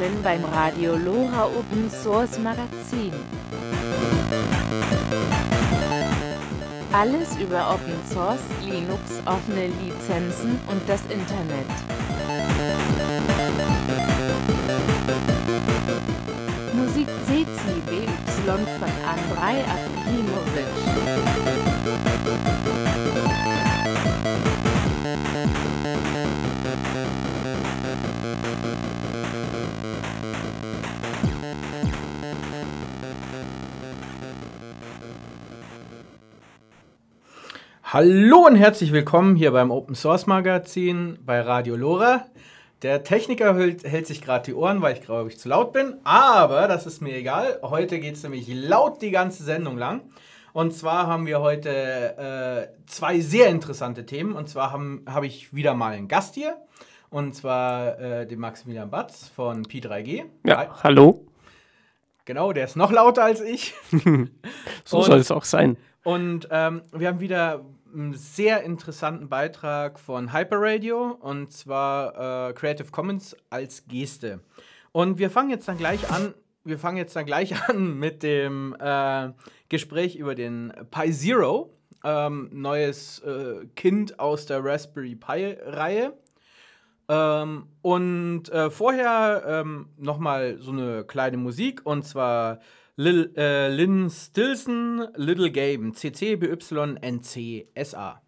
Willkommen beim Radio LoRa Open Source Magazin. Alles über Open Source, Linux, offene Lizenzen und das Internet. Musik CCBY von Andrei Akimovic. Hallo und herzlich willkommen hier beim Open Source Magazin bei Radio LoRa. Der Techniker hält sich gerade die Ohren, weil ich glaube ich zu laut bin, aber das ist mir egal. Heute geht es nämlich laut die ganze Sendung lang. Und zwar haben wir heute zwei sehr interessante Themen. Und zwar habe ich wieder mal einen Gast hier. Und zwar den Maximilian Batz von Pi3G. Ja, Hi. Hallo. Genau, der ist noch lauter als ich. So soll es auch sein. Und wir haben wieder einen sehr interessanten Beitrag von Hyperradio, und zwar Creative Commons als Geste. Und wir fangen jetzt dann gleich an. Mit dem Gespräch über den Pi Zero, neues Kind aus der Raspberry Pi-Reihe. Vorher nochmal so eine kleine Musik, und zwar Lynn Stilson, Little Game, CCBYNCSA.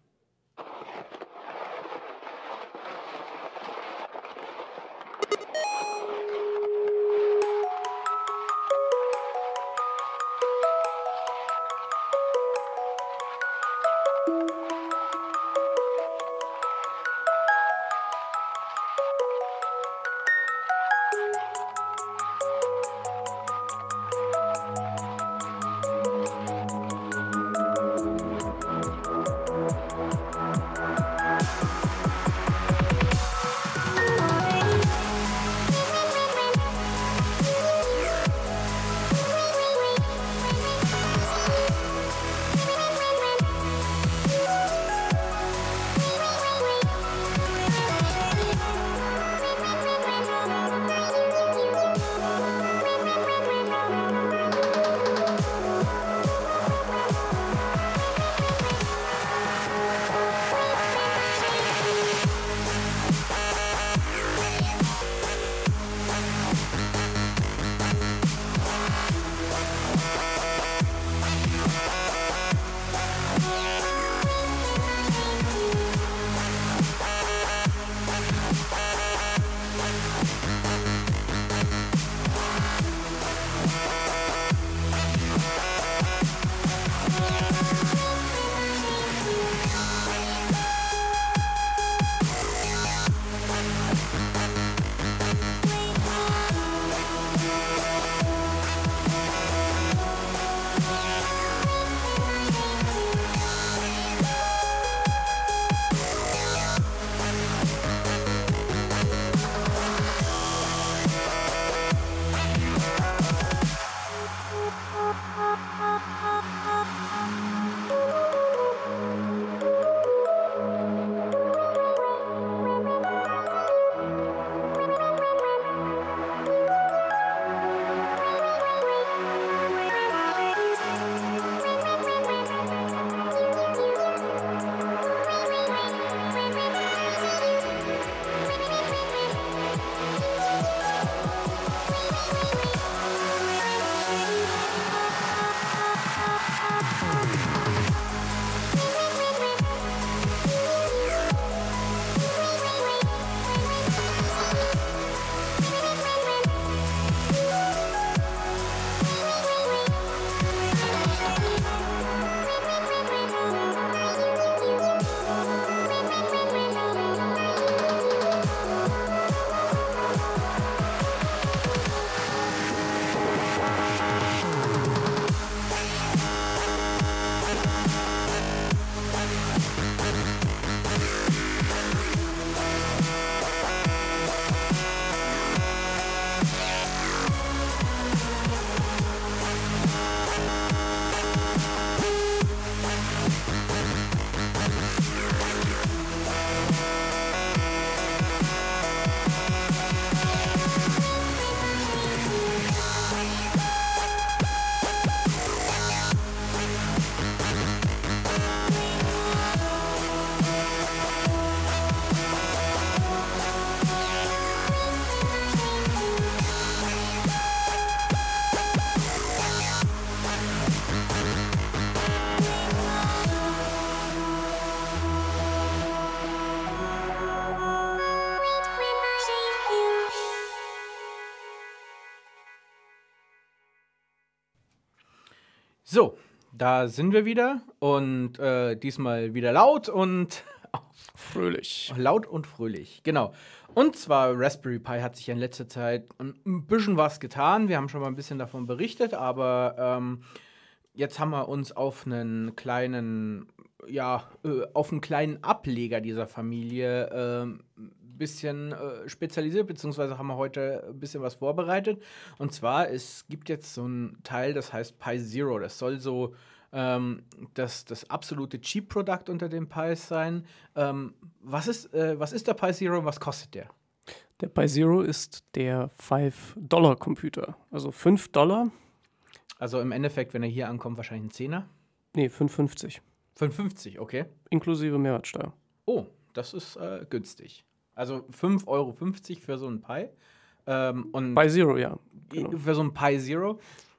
So, da sind wir wieder und diesmal wieder laut und Fröhlich. laut und fröhlich. Genau. Und zwar Raspberry Pi hat sich in letzter Zeit ein bisschen was getan. Wir haben schon mal ein bisschen davon berichtet, aber jetzt haben wir uns auf einen kleinen, auf einen kleinen Ableger dieser Familie bisschen spezialisiert, beziehungsweise haben wir heute ein bisschen was vorbereitet. Und zwar, es gibt jetzt so ein Teil, das heißt Pi Zero. Das soll so das absolute Cheap-Produkt unter den Pis sein. Was ist der Pi Zero und was kostet der? Der Pi Zero ist der $5-Computer. Also $5, Also im Endeffekt, wenn er hier ankommt, wahrscheinlich ein Zehner. nee, 5,50. 5,50, okay. Inklusive Mehrwertsteuer. Oh, das ist günstig. Also 5,50 € für so einen Pi. Und Pi Zero, ja. Genau. für so einen Pi Zero.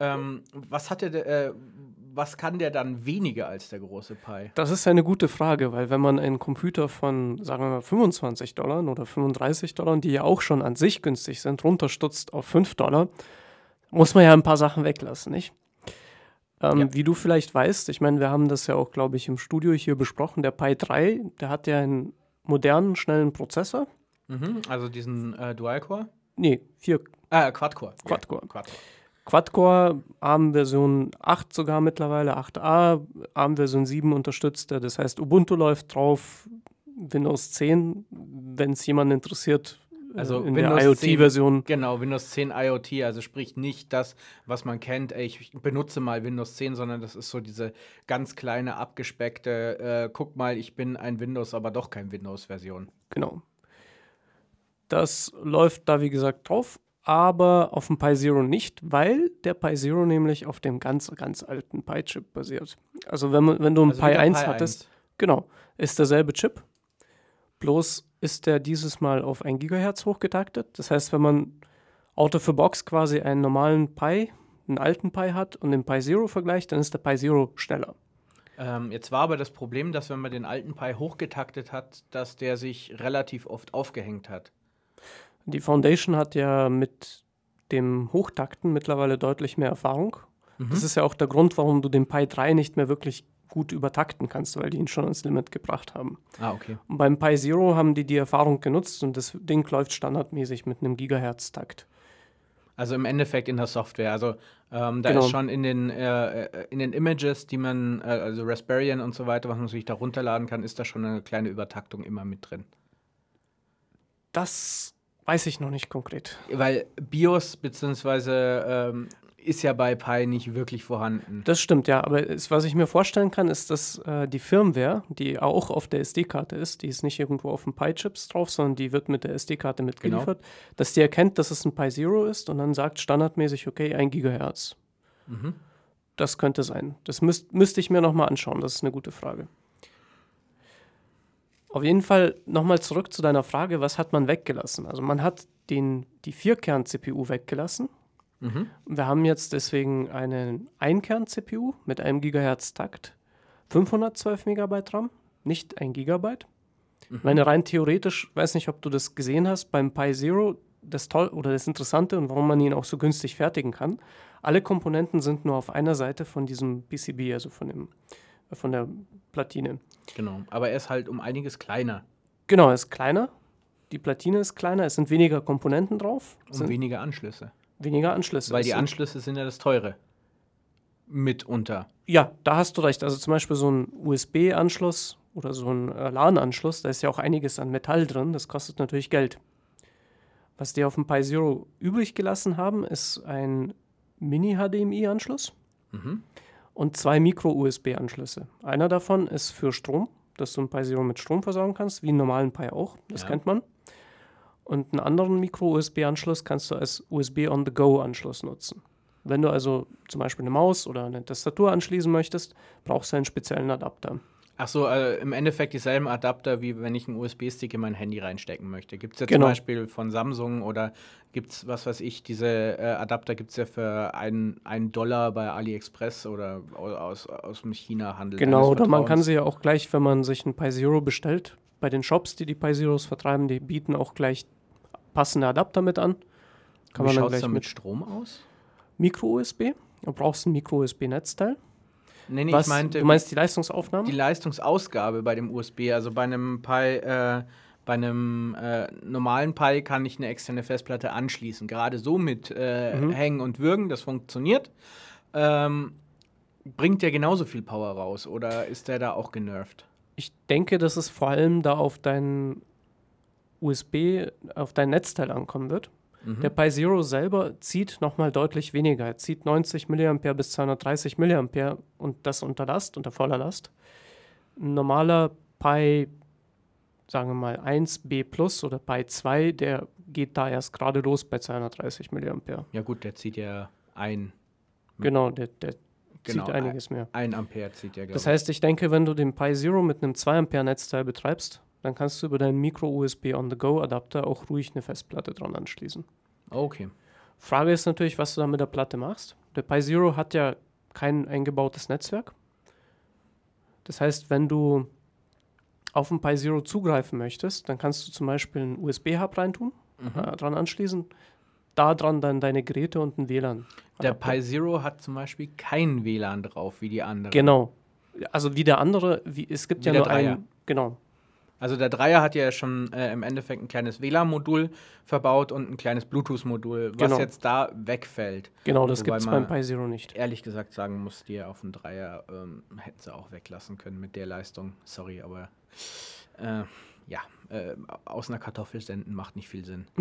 Was kann der dann weniger als der große Pi? Das ist eine gute Frage, weil wenn man einen Computer von, sagen wir mal, $25 oder $35, die ja auch schon an sich günstig sind, runterstutzt auf $5, muss man ja ein paar Sachen weglassen, nicht? Ja. Wie du vielleicht weißt, ich meine, wir haben das ja auch, glaube ich, im Studio hier besprochen, der Pi 3, der hat ja einen modernen, schnellen Prozessor. Also diesen Dual-Core? Nee, 4 Quad-Core. Quad-Core. Ja, Quad-Core. Quad-Core, ARM-Version 8 sogar mittlerweile, 8a, ARM-Version 7 unterstützt er. Das heißt, Ubuntu läuft drauf, Windows 10, wenn es jemanden interessiert, Also in Windows der IoT-Version. Genau, Windows 10 IoT, also sprich nicht das, was man kennt, ich benutze mal Windows 10, sondern das ist so diese ganz kleine, abgespeckte, guck mal, ich bin ein Windows, aber doch kein Windows-Version. Genau. Das läuft da, wie gesagt, drauf, aber auf dem Pi Zero nicht, weil der Pi Zero nämlich auf dem ganz, ganz alten Pi-Chip basiert. Also wenn du einen Also Pi wie der 1 Pi hattest, 1. genau, ist derselbe Chip, bloß ist der dieses Mal auf 1 Gigahertz hochgetaktet. Das heißt, wenn man out of the box quasi einen normalen Pi, einen alten Pi hat und den Pi Zero vergleicht, dann ist der Pi Zero schneller. Jetzt war aber das Problem, dass wenn man den alten Pi hochgetaktet hat, dass der sich relativ oft aufgehängt hat. Die Foundation hat ja mit dem Hochtakten mittlerweile deutlich mehr Erfahrung. Das ist ja auch der Grund, warum du den Pi 3 nicht mehr wirklich gut übertakten kannst, weil die ihn schon ans Limit gebracht haben. Ah, okay. Und beim Pi Zero haben die Erfahrung genutzt und das Ding läuft standardmäßig mit einem Gigahertz-Takt. Also im Endeffekt in der Software. Also da Genau. ist schon in den Images, die man, also Raspberry und so weiter, was man sich da runterladen kann, ist da schon eine kleine Übertaktung immer mit drin. Das weiß ich noch nicht konkret. Weil BIOS beziehungsweise ist ja bei Pi nicht wirklich vorhanden. Das stimmt, ja, aber was ich mir vorstellen kann, ist, dass die Firmware, die auch auf der SD-Karte ist, die ist nicht irgendwo auf den Pi-Chips drauf, sondern die wird mit der SD-Karte mitgeliefert, dass die erkennt, dass es ein Pi Zero ist und dann sagt standardmäßig, okay, 1 Gigahertz. Das könnte sein. Das müsste ich mir nochmal anschauen, das ist eine gute Frage. Auf jeden Fall nochmal zurück zu deiner Frage, was hat man weggelassen? Also man hat die 4-Kern-CPU weggelassen. Wir haben jetzt deswegen eine Ein-Kern-CPU mit einem Gigahertz-Takt, 512 Megabyte RAM, nicht 1 Gigabyte. Ich meine, rein theoretisch, weiß nicht, ob du das gesehen hast, beim Pi Zero, das Interessante und warum man ihn auch so günstig fertigen kann, alle Komponenten sind nur auf einer Seite von diesem PCB, also von der Platine. Genau, aber er ist halt um einiges kleiner Genau, er ist kleiner, die Platine ist kleiner, es sind weniger Komponenten drauf, und sind weniger Anschlüsse. weniger Anschlüsse. Weil Es die sind- Anschlüsse sind ja das Teure. Mitunter. Ja, da hast du recht. Also zum Beispiel so ein USB-Anschluss oder so ein LAN-Anschluss, da ist ja auch einiges an Metall drin, das kostet natürlich Geld. Was die auf dem Pi Zero übrig gelassen haben, ist ein Mini-HDMI-Anschluss und 2 Micro-USB-Anschlüsse. Einer davon ist für Strom, dass du ein Pi Zero mit Strom versorgen kannst, wie einen normalen Pi auch, das Ja. kennt man. Und einen anderen Micro-USB-Anschluss kannst du als USB-on-the-go-Anschluss nutzen. Wenn du also zum Beispiel eine Maus oder eine Tastatur anschließen möchtest, brauchst du einen speziellen Adapter. Ach so, im Endeffekt dieselben Adapter, wie wenn ich einen USB-Stick in mein Handy reinstecken möchte. Gibt es ja Genau. zum Beispiel von Samsung oder gibt es, was weiß ich, diese Adapter gibt es ja für $1 bei AliExpress oder aus dem China-Handel. Genau, deines oder man kann Vertrauens. sie ja auch gleich, wenn man sich ein Pi Zero bestellt, bei den Shops, die Pi Zeros vertreiben, die bieten auch gleich passende Adapter mit an. Kann Wie man dann schaut es gleich da mit mit Strom aus? Micro-USB. Du brauchst ein Micro-USB-Netzteil. Nee, Was, ich meinte du meinst die Leistungsaufnahme? die Leistungsausgabe bei dem USB. Also bei einem normalen Pi kann ich eine externe Festplatte anschließen. Gerade so mit Hängen und Würgen, das funktioniert. Bringt der genauso viel Power raus oder ist der da auch genervt? Ich denke, dass es vor allem da auf dein Netzteil ankommen wird. Der Pi Zero selber zieht nochmal deutlich weniger. Er zieht 90 mA bis 230 mA und das unter Last, unter voller Last. Ein normaler Pi, sagen wir mal 1B Plus oder Pi 2, der geht da erst gerade los bei 230 mA. Ja gut, der zieht ja ein. Genau, der Genau, zieht einiges mehr. 1 Ampere zieht der, glaube Das heißt, ich denke, wenn du den Pi Zero mit einem 2 Ampere Netzteil betreibst, dann kannst du über deinen Micro-USB-on-the-Go-Adapter auch ruhig eine Festplatte dran anschließen. Okay. Frage ist natürlich, was du dann mit der Platte machst. Der Pi Zero hat ja kein eingebautes Netzwerk. Das heißt, wenn du auf den Pi Zero zugreifen möchtest, dann kannst du zum Beispiel einen USB-Hub reintun, dran anschließen, da dran dann deine Geräte und ein WLAN. Der Pi Zero hat zum Beispiel kein WLAN drauf, wie die anderen. Genau. Also wie der andere, es gibt Wie ja der nur Dreier. einen. Genau. Also der Dreier hat ja schon im Endeffekt ein kleines WLAN-Modul verbaut und ein kleines Bluetooth-Modul, was Genau. jetzt da wegfällt. Genau, das Wobei gibt es man beim Pi Zero nicht. ehrlich gesagt sagen muss, die auf dem Dreier hätten sie auch weglassen können mit der Leistung. Sorry, aber aus einer Kartoffel senden macht nicht viel Sinn.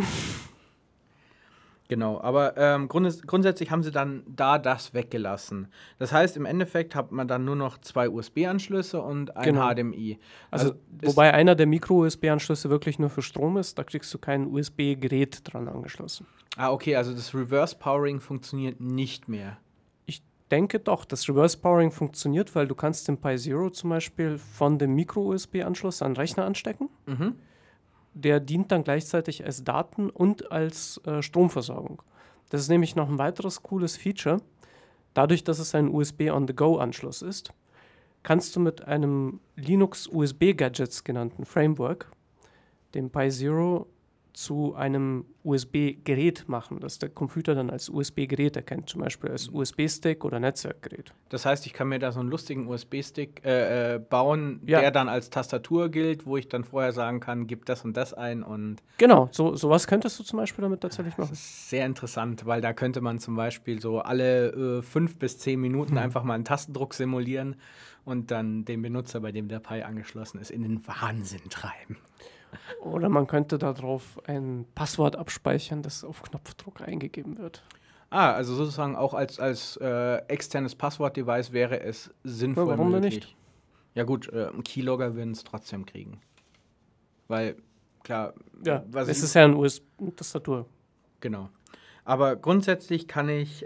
Genau, aber grundsätzlich haben sie dann da das weggelassen. Das heißt, im Endeffekt hat man dann nur noch 2 USB-Anschlüsse und ein Genau. HDMI. Also wobei einer der Micro-USB-Anschlüsse wirklich nur für Strom ist, da kriegst du kein USB-Gerät dran angeschlossen. Okay, also das Reverse Powering funktioniert nicht mehr. Ich denke doch, das Reverse Powering funktioniert, weil du kannst den Pi Zero zum Beispiel von dem Micro-USB-Anschluss an den Rechner anstecken. Der dient dann gleichzeitig als Daten- und als Stromversorgung. Das ist nämlich noch ein weiteres cooles Feature. Dadurch, dass es ein USB-on-the-go-Anschluss ist, kannst du mit einem Linux USB-Gadgets genannten Framework den Pi Zero zu einem USB-Gerät machen, das der Computer dann als USB-Gerät erkennt, zum Beispiel als USB-Stick oder Netzwerkgerät. Das heißt, ich kann mir da so einen lustigen USB-Stick bauen, Ja. der dann als Tastatur gilt, wo ich dann vorher sagen kann, gib das und das ein und Genau, sowas könntest du zum Beispiel damit tatsächlich das machen. ist sehr interessant, weil da könnte man zum Beispiel so alle 5 bis 10 Minuten einfach mal einen Tastendruck simulieren und dann den Benutzer, bei dem der Pi angeschlossen ist, in den Wahnsinn treiben. Oder man könnte darauf ein Passwort abspeichern, das auf Knopfdruck eingegeben wird. Also sozusagen auch als externes Passwort-Device wäre es sinnvoll Ja, warum denn möglich. nicht? Ja gut, Keylogger würden es trotzdem kriegen. Weil, klar, Ja, was es ich- ist ja eine USB-Tastatur. Genau. Aber grundsätzlich kann ich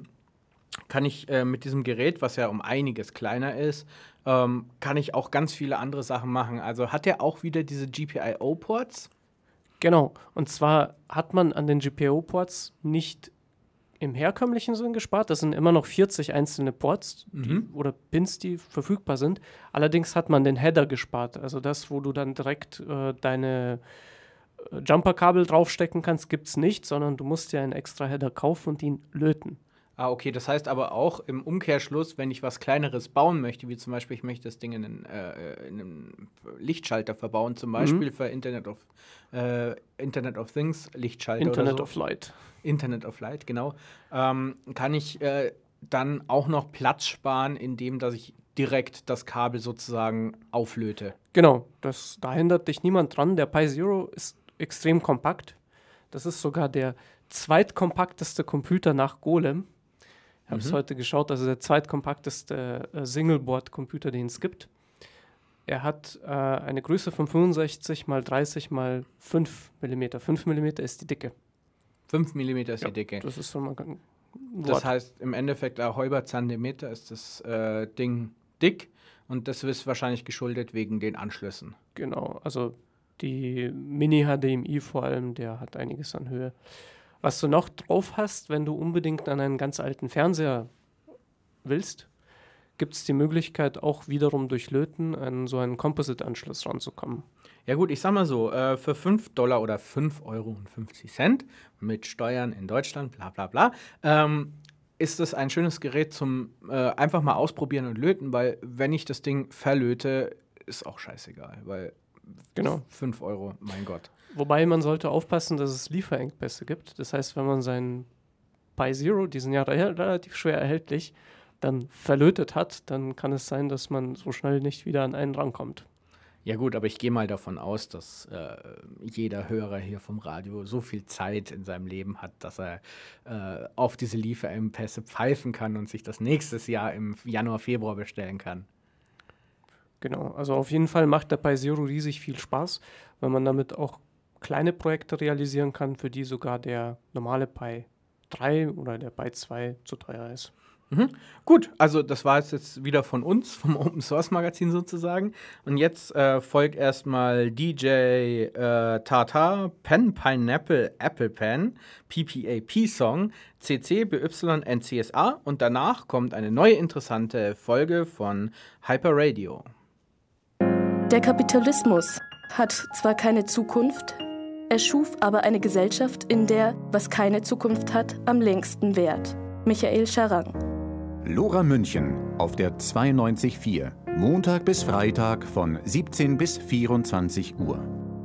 mit diesem Gerät, was ja um einiges kleiner ist, kann ich auch ganz viele andere Sachen machen. Also hat er auch wieder diese GPIO-Ports? Genau, und zwar hat man an den GPIO-Ports nicht im herkömmlichen Sinn gespart. Das sind immer noch 40 einzelne Ports oder Pins, die verfügbar sind. Allerdings hat man den Header gespart. Also das, wo du dann direkt deine Jumper-Kabel draufstecken kannst, gibt es nicht, sondern du musst dir einen extra Header kaufen und ihn löten. Okay, das heißt aber auch im Umkehrschluss, wenn ich was Kleineres bauen möchte, wie zum Beispiel, ich möchte das Ding in einen Lichtschalter verbauen, zum Beispiel für Internet of Things Lichtschalter Internet oder so. of Light. Internet of Light, genau. Kann ich dann auch noch Platz sparen, indem dass ich direkt das Kabel sozusagen auflöte. Genau, da hindert dich niemand dran. Der Pi Zero ist extrem kompakt. Das ist sogar der zweitkompakteste Computer nach Golem. Ich habe es heute geschaut, also der zweitkompakteste Singleboard-Computer, den es gibt. Er hat eine Größe von 65 x 30 x 5 mm. 5 mm ist die Dicke. 5 mm ist die Dicke. Das ist schon mal ein Das Wort. heißt, im Endeffekt ein halber Zentimeter ist das Ding dick und das ist wahrscheinlich geschuldet wegen den Anschlüssen. Genau, also die Mini-HDMI vor allem, der hat einiges an Höhe. Was du noch drauf hast, wenn du unbedingt an einen ganz alten Fernseher willst, gibt es die Möglichkeit, auch wiederum durch Löten an so einen Composite-Anschluss ranzukommen. Ja gut, ich sag mal so, für $5 oder 5,50 € mit Steuern in Deutschland, bla bla bla, ist es ein schönes Gerät zum einfach mal ausprobieren und löten, weil wenn ich das Ding verlöte, ist auch scheißegal, weil Genau. 5 Euro, mein Gott. Wobei man sollte aufpassen, dass es Lieferengpässe gibt. Das heißt, wenn man seinen Pi Zero, die sind ja relativ schwer erhältlich, dann verlötet hat, dann kann es sein, dass man so schnell nicht wieder an einen rankommt. Ja gut, aber ich gehe mal davon aus, dass jeder Hörer hier vom Radio so viel Zeit in seinem Leben hat, dass er auf diese Lieferengpässe pfeifen kann und sich das nächstes Jahr im Januar, Februar bestellen kann. Genau, also auf jeden Fall macht der Pi Zero riesig viel Spaß, weil man damit auch kleine Projekte realisieren kann, für die sogar der normale Pi 3 oder der Pi 2 zu teuer ist. Gut, also das war jetzt wieder von uns, vom Open Source Magazin sozusagen. Und jetzt folgt erstmal DJ Tata, Pen Pineapple Apple Pen, PPAP Song, CC BY NCSA und danach kommt eine neue interessante Folge von Hyper Radio. Der Kapitalismus hat zwar keine Zukunft, er schuf aber eine Gesellschaft, in der, was keine Zukunft hat, am längsten währt. Michael Scharang. Lora München auf der 92.4, Montag bis Freitag von 17 bis 24 Uhr.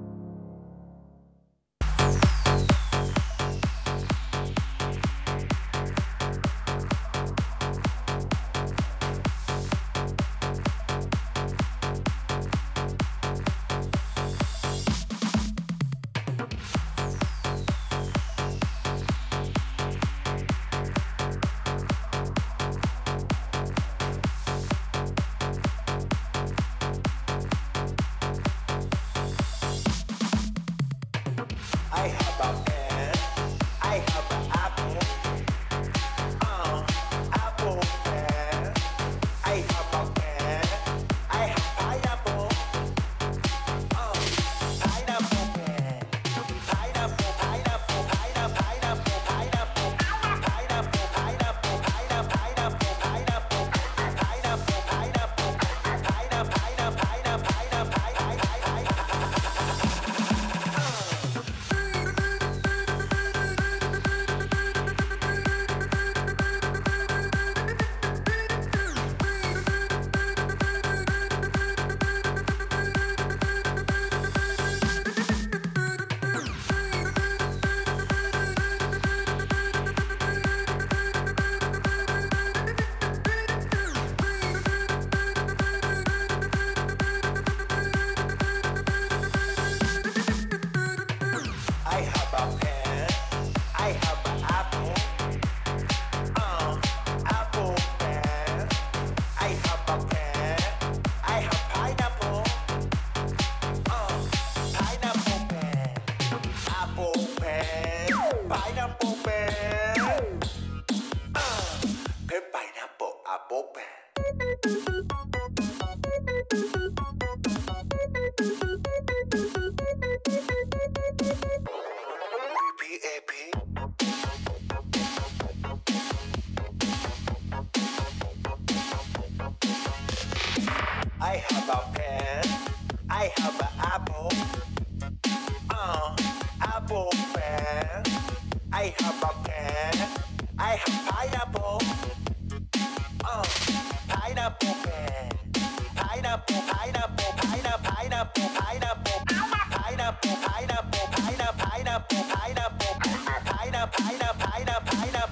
I have a pen, I have an apple, apple pen. I have a pen, I have pineapple, pineapple pen. Pineapple, pineapple, pineapple, pineapple, pineapple, pineapple, pineapple, pineapple, pineapple, pineapple, pineapple,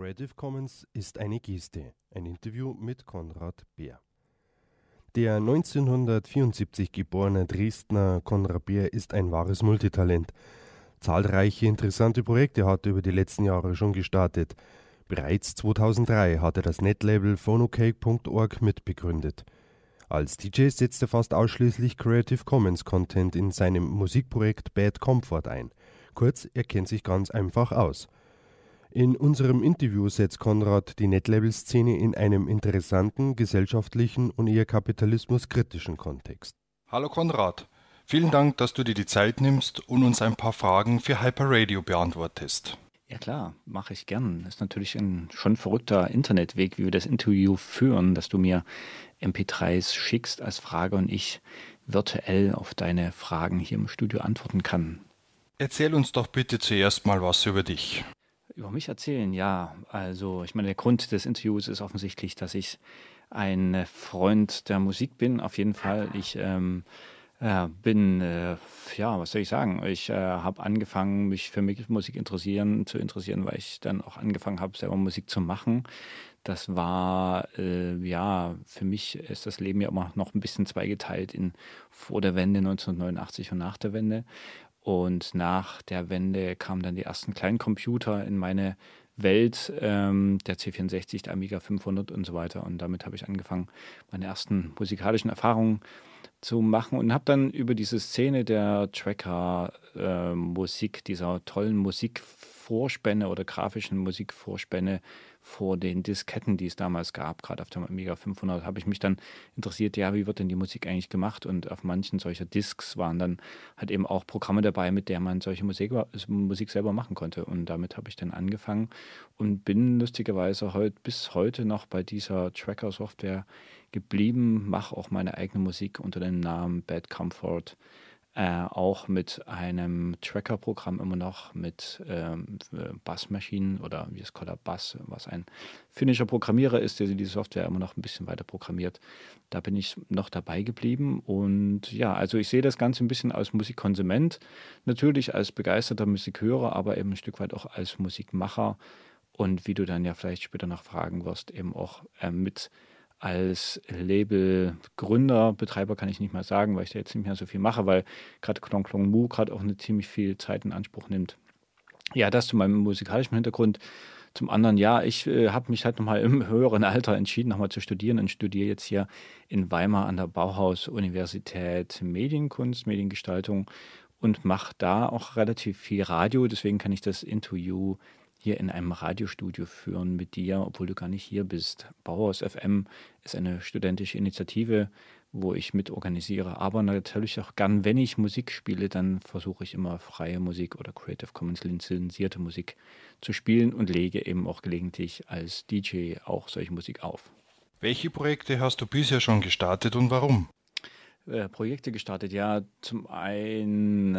Creative Commons ist eine Geste. Ein Interview mit Konrad Beer. Der 1974 geborene Dresdner Konrad Beer ist ein wahres Multitalent. Zahlreiche interessante Projekte hat er über die letzten Jahre schon gestartet. Bereits 2003 hat er das Netlabel phonocake.org mitbegründet. Als DJ setzt er fast ausschließlich Creative Commons Content in seinem Musikprojekt Bad Comfort ein. Kurz, er kennt sich ganz einfach aus. In unserem Interview setzt Konrad die Netlabel-Szene in einem interessanten, gesellschaftlichen und eher kapitalismuskritischen Kontext. Hallo Konrad, vielen Dank, dass du dir die Zeit nimmst und uns ein paar Fragen für Hyper-Radio beantwortest. Ja klar, mache ich gern. Das ist natürlich ein schon verrückter Internetweg, wie wir das Interview führen, dass du mir MP3s schickst als Frage und ich virtuell auf deine Fragen hier im Studio antworten kann. Erzähl uns doch bitte zuerst mal was über dich. Über mich erzählen, ja. Also ich meine, der Grund des Interviews ist offensichtlich, dass ich ein Freund der Musik bin, auf jeden Fall. Ich bin, was soll ich sagen? Ich habe angefangen, mich für Musik zu interessieren, weil ich dann auch angefangen habe, selber Musik zu machen. Das war, für mich ist das Leben ja immer noch ein bisschen zweigeteilt in vor der Wende 1989 und nach der Wende. Und nach der Wende kamen dann die ersten kleinen Computer in meine Welt, der C64, der Amiga 500 und so weiter. Und damit habe ich angefangen, meine ersten musikalischen Erfahrungen zu machen und habe dann über diese Szene der Tracker-Musik, dieser tollen Musikvorspänne oder grafischen Musikvorspänne vor den Disketten, die es damals gab, gerade auf dem Amiga 500, habe ich mich dann interessiert, ja, wie wird denn die Musik eigentlich gemacht? Und auf manchen solcher Discs waren dann halt eben auch Programme dabei, mit der man solche Musik selber machen konnte. Und damit habe ich dann angefangen und bin lustigerweise bis heute noch bei dieser Tracker-Software geblieben, mache auch meine eigene Musik unter dem Namen Bad Comfort, auch mit einem Tracker-Programm immer noch mit Bassmaschinen oder wie es Color Bass, was ein finnischer Programmierer ist, der die Software immer noch ein bisschen weiter programmiert. Da bin ich noch dabei geblieben und ja, also ich sehe das Ganze ein bisschen als Musikkonsument, natürlich als begeisterter Musikhörer, aber eben ein Stück weit auch als Musikmacher und wie du dann ja vielleicht später noch fragen wirst, eben auch mit als Labelgründer, Betreiber kann ich nicht mal sagen, weil ich da jetzt nicht mehr so viel mache, weil gerade Klong Klong Mu gerade auch eine ziemlich viel Zeit in Anspruch nimmt. Ja, das zu meinem musikalischen Hintergrund. Zum anderen, ja, ich habe mich halt nochmal im höheren Alter entschieden, nochmal zu studieren und studiere jetzt hier in Weimar an der Bauhaus-Universität Medienkunst, Mediengestaltung und mache da auch relativ viel Radio. Deswegen kann ich das Interview hier in einem Radiostudio führen mit dir, obwohl du gar nicht hier bist. Bauhaus FM ist eine studentische Initiative, wo ich mitorganisiere, aber natürlich auch gern, wenn ich Musik spiele, dann versuche ich immer freie Musik oder Creative Commons lizenzierte Musik zu spielen und lege eben auch gelegentlich als DJ auch solche Musik auf. Welche Projekte hast du bisher schon gestartet und warum? Projekte gestartet, ja, zum einen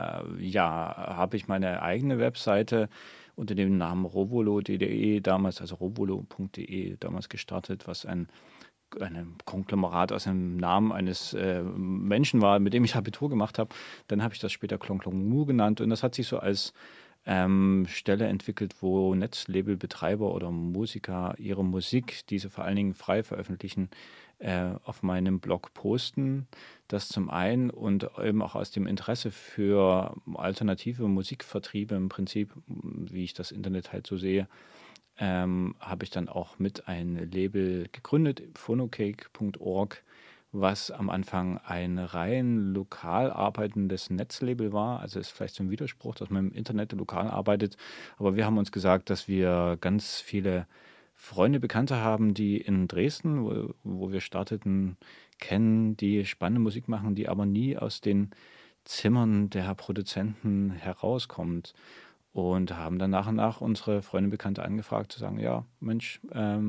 habe ich meine eigene Webseite unter dem Namen rovolo.de damals, also rovolo.de damals gestartet, was ein Konglomerat aus dem Namen eines Menschen war, mit dem ich Abitur gemacht habe. Dann habe ich das später Klong Klong Mu genannt und das hat sich so als Stelle entwickelt, wo Netzlabelbetreiber oder Musiker ihre Musik, die sie vor allen Dingen frei veröffentlichen, auf meinem Blog posten. Das zum einen und eben auch aus dem Interesse für alternative Musikvertriebe im Prinzip, wie ich das Internet halt so sehe, habe ich dann auch mit ein Label gegründet, phonocake.org, was am Anfang ein rein lokal arbeitendes Netzlabel war. Also ist vielleicht so ein Widerspruch, dass man im Internet lokal arbeitet. Aber wir haben uns gesagt, dass wir ganz viele Freunde, Bekannte haben, die in Dresden, wo wir starteten, kennen, die spannende Musik machen, die aber nie aus den Zimmern der Produzenten herauskommt. Und haben dann nach und nach unsere Freunde, Bekannte angefragt, zu sagen, ja, Mensch,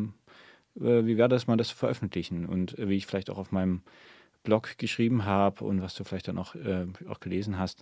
wie wäre das mal, das zu veröffentlichen? Und wie ich vielleicht auch auf meinem Blog geschrieben habe und was du vielleicht dann auch gelesen hast,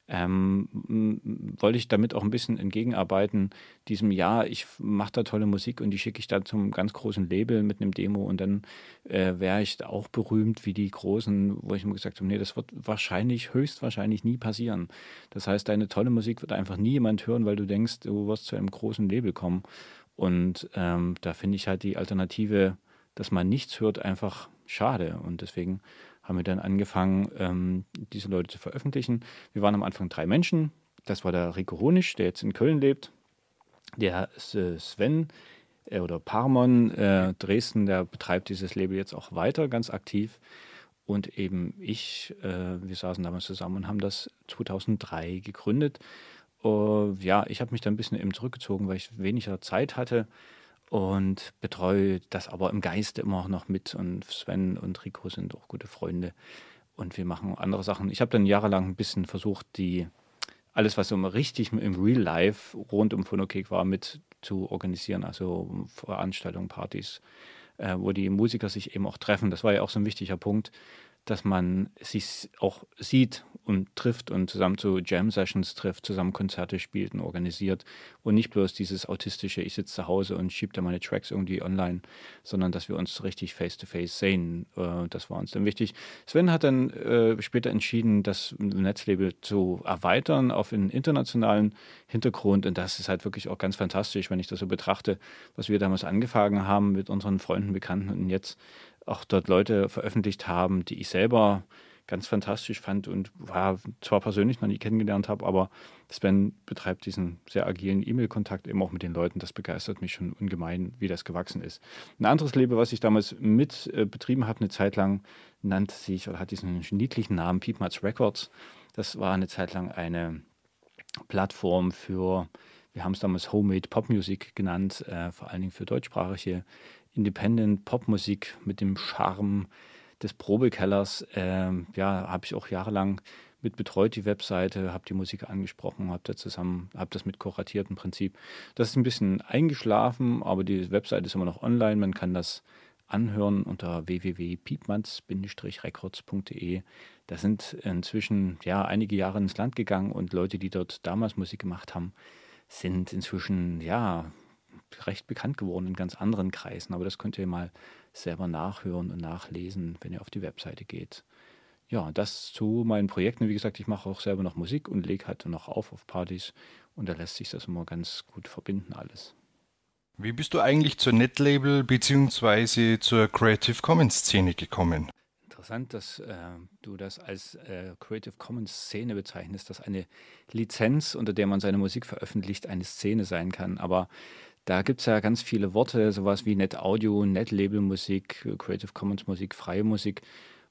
wollte ich damit auch ein bisschen entgegenarbeiten, diesem Jahr, ich mache da tolle Musik und die schicke ich dann zum ganz großen Label mit einem Demo und dann wäre ich auch berühmt wie die Großen, wo ich mir gesagt habe, nee, das wird höchstwahrscheinlich nie passieren. Das heißt, deine tolle Musik wird einfach nie jemand hören, weil du denkst, du wirst zu einem großen Label kommen. Und da finde ich halt die Alternative, dass man nichts hört, einfach schade. Und deswegen haben wir dann angefangen, diese Leute zu veröffentlichen. Wir waren am Anfang 3 Menschen. Das war der Rico Honisch, der jetzt in Köln lebt. Der Sven oder Parmon Dresden, der betreibt dieses Label jetzt auch weiter, ganz aktiv. Und eben ich, wir saßen damals zusammen und haben das 2003 gegründet. Ja, ich habe mich da ein bisschen eben zurückgezogen, weil ich weniger Zeit hatte und betreue das aber im Geiste immer noch mit. Und Sven und Rico sind auch gute Freunde und wir machen andere Sachen. Ich habe dann jahrelang ein bisschen versucht, alles, was so richtig im Real Life rund um Phonokek war, mit zu organisieren, also Veranstaltungen, Partys, wo die Musiker sich eben auch treffen. Das war ja auch so ein wichtiger Punkt, dass man sich auch sieht und trifft und zusammen zu Jam-Sessions trifft, zusammen Konzerte spielt und organisiert und nicht bloß dieses autistische, ich sitze zu Hause und schiebe da meine Tracks irgendwie online, sondern dass wir uns richtig face-to-face sehen. Das war uns dann wichtig. Sven hat dann später entschieden, das Netzlabel zu erweitern auf einen internationalen Hintergrund und das ist halt wirklich auch ganz fantastisch, wenn ich das so betrachte, was wir damals angefangen haben mit unseren Freunden, Bekannten und jetzt auch dort Leute veröffentlicht haben, die ich selber ganz fantastisch fand und zwar persönlich noch nie kennengelernt habe, aber Sven betreibt diesen sehr agilen E-Mail-Kontakt eben auch mit den Leuten. Das begeistert mich schon ungemein, wie das gewachsen ist. Ein anderes Label, was ich damals mit betrieben habe, eine Zeit lang, nannte sich oder hat diesen niedlichen Namen Piepmatz Records. Das war eine Zeit lang eine Plattform für, wir haben es damals Homemade Popmusik genannt, vor allen Dingen für deutschsprachige Independent Popmusik mit dem Charme des Probekellers. Habe ich auch jahrelang mit betreut, die Webseite, habe die Musiker angesprochen, habe das mit kuratiert im Prinzip. Das ist ein bisschen eingeschlafen, aber die Webseite ist immer noch online. Man kann das anhören unter www.piepmatz-records.de. Da sind inzwischen einige Jahre ins Land gegangen und Leute, die dort damals Musik gemacht haben, sind inzwischen recht bekannt geworden in ganz anderen Kreisen. Aber das könnt ihr mal selber nachhören und nachlesen, wenn ihr auf die Webseite geht. Ja, das zu meinen Projekten. Wie gesagt, ich mache auch selber noch Musik und lege halt noch auf Partys. Und da lässt sich das immer ganz gut verbinden alles. Wie bist du eigentlich zur Netlabel bzw. zur Creative Commons Szene gekommen? Interessant, dass du das als Creative Commons Szene bezeichnest, dass eine Lizenz, unter der man seine Musik veröffentlicht, eine Szene sein kann. Aber da gibt es ja ganz viele Worte, sowas wie Net Audio, Net Label Musik, Creative Commons Musik, freie Musik,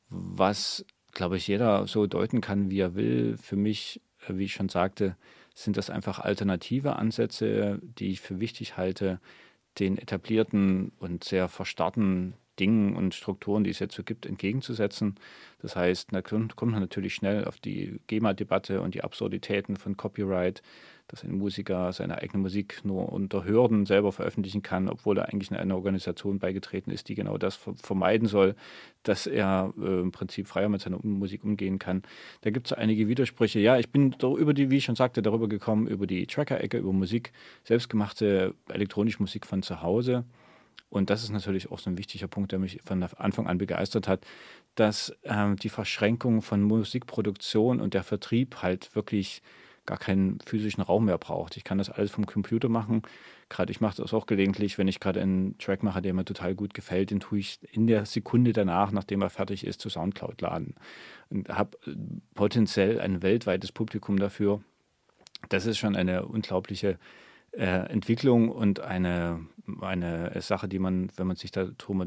was, glaube ich, jeder so deuten kann, wie er will. Für mich, wie ich schon sagte, sind das einfach alternative Ansätze, die ich für wichtig halte, den etablierten und sehr verstarrten Dingen und Strukturen, die es jetzt so gibt, entgegenzusetzen. Das heißt, da kommt man natürlich schnell auf die GEMA-Debatte und die Absurditäten von Copyright, dass ein Musiker seine eigene Musik nur unter Hürden selber veröffentlichen kann, obwohl er eigentlich in einer Organisation beigetreten ist, die genau das vermeiden soll, dass er im Prinzip freier mit seiner Musik umgehen kann. Da gibt es einige Widersprüche. Ja, ich bin wie ich schon sagte, darüber gekommen, über die Tracker-Ecke, über Musik, selbstgemachte elektronische Musik von zu Hause. Und das ist natürlich auch so ein wichtiger Punkt, der mich von Anfang an begeistert hat, dass die Verschränkung von Musikproduktion und der Vertrieb halt wirklich gar keinen physischen Raum mehr braucht. Ich kann das alles vom Computer machen. Gerade ich mache das auch gelegentlich, wenn ich gerade einen Track mache, der mir total gut gefällt, den tue ich in der Sekunde danach, nachdem er fertig ist, zu Soundcloud laden. Und habe potenziell ein weltweites Publikum dafür. Das ist schon eine unglaubliche Entwicklung und eine Sache, die man, wenn man darüber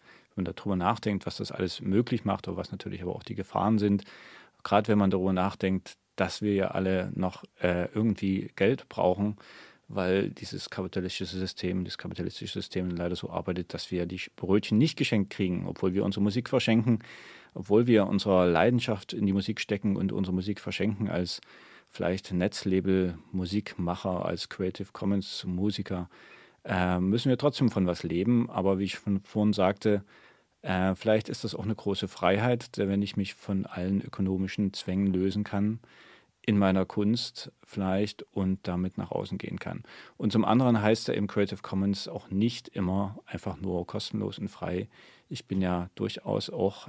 nachdenkt, was das alles möglich macht, oder was natürlich aber auch die Gefahren sind, gerade wenn man darüber nachdenkt, dass wir ja alle noch irgendwie Geld brauchen, weil dieses kapitalistische System leider so arbeitet, dass wir die Brötchen nicht geschenkt kriegen, obwohl wir unsere Musik verschenken, obwohl wir unsere Leidenschaft in die Musik stecken und unsere Musik verschenken als vielleicht Netzlabel, Musikmacher, als Creative Commons Musiker, müssen wir trotzdem von was leben. Aber wie ich vorhin sagte, vielleicht ist das auch eine große Freiheit, wenn ich mich von allen ökonomischen Zwängen lösen kann in meiner Kunst vielleicht und damit nach außen gehen kann. Und zum anderen heißt ja eben Creative Commons auch nicht immer einfach nur kostenlos und frei. Ich bin ja durchaus auch,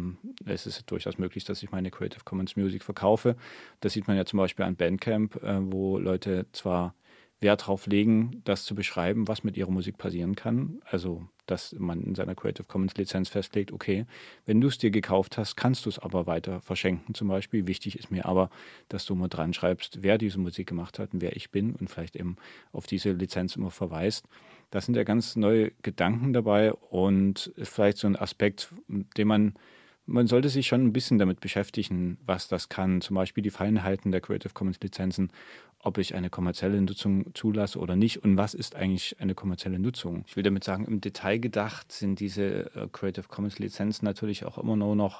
es ist durchaus möglich, dass ich meine Creative Commons Music verkaufe. Das sieht man ja zum Beispiel an Bandcamp, wo Leute zwar Wert darauf legen, das zu beschreiben, was mit ihrer Musik passieren kann. Also, dass man in seiner Creative Commons Lizenz festlegt, okay, wenn du es dir gekauft hast, kannst du es aber weiter verschenken zum Beispiel. Wichtig ist mir aber, dass du mal dran schreibst, wer diese Musik gemacht hat und wer ich bin und vielleicht eben auf diese Lizenz immer verweist. Das sind ja ganz neue Gedanken dabei und vielleicht so ein Aspekt, den man sollte sich schon ein bisschen damit beschäftigen, was das kann. Zum Beispiel die Feinheiten der Creative Commons Lizenzen, ob ich eine kommerzielle Nutzung zulasse oder nicht und was ist eigentlich eine kommerzielle Nutzung. Ich will damit sagen, im Detail gedacht sind diese Creative Commons Lizenzen natürlich auch immer noch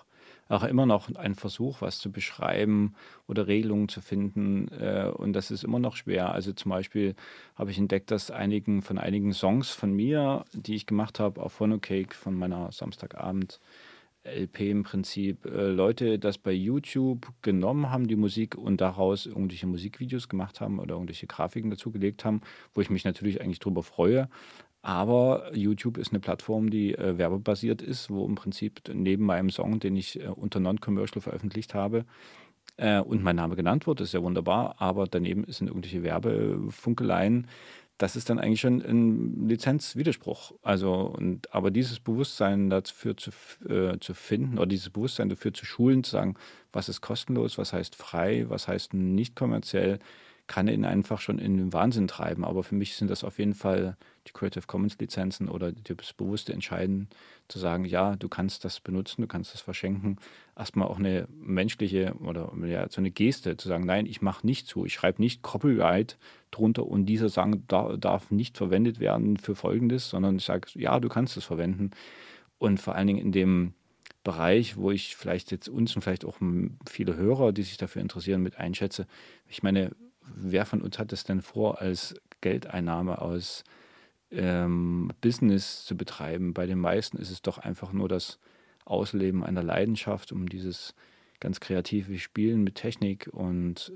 ein Versuch, was zu beschreiben oder Regelungen zu finden. Und das ist immer noch schwer. Also zum Beispiel habe ich entdeckt, dass von einigen Songs von mir, die ich gemacht habe auf Phonocake von meiner Samstagabend LP im Prinzip, Leute das bei YouTube genommen haben, die Musik, und daraus irgendwelche Musikvideos gemacht haben oder irgendwelche Grafiken dazu gelegt haben, wo ich mich natürlich eigentlich drüber freue. Aber YouTube ist eine Plattform, die werbebasiert ist, wo im Prinzip neben meinem Song, den ich unter Non-Commercial veröffentlicht habe, und mein Name genannt wird, ist ja wunderbar, aber daneben sind irgendwelche Werbefunkeleien. Das ist dann eigentlich schon ein Lizenzwiderspruch. Aber dieses Bewusstsein dafür zu finden oder dieses Bewusstsein dafür zu schulen, zu sagen, was ist kostenlos, was heißt frei, was heißt nicht kommerziell, kann ihn einfach schon in den Wahnsinn treiben. Aber für mich sind das auf jeden Fall die Creative Commons Lizenzen oder das bewusste Entscheiden, zu sagen, ja, du kannst das benutzen, du kannst das verschenken. Erstmal auch eine menschliche oder ja, so eine Geste, zu sagen, nein, ich mache nicht zu, ich schreibe nicht Copyright drunter und dieser Song darf nicht verwendet werden für Folgendes, sondern ich sage, ja, du kannst es verwenden. Und vor allen Dingen in dem Bereich, wo ich vielleicht jetzt uns und vielleicht auch viele Hörer, die sich dafür interessieren, mit einschätze. Ich meine, wer von uns hat es denn vor, als Geldeinnahme aus Business zu betreiben? Bei den meisten ist es doch einfach nur das Ausleben einer Leidenschaft, um dieses ganz kreative Spielen mit Technik und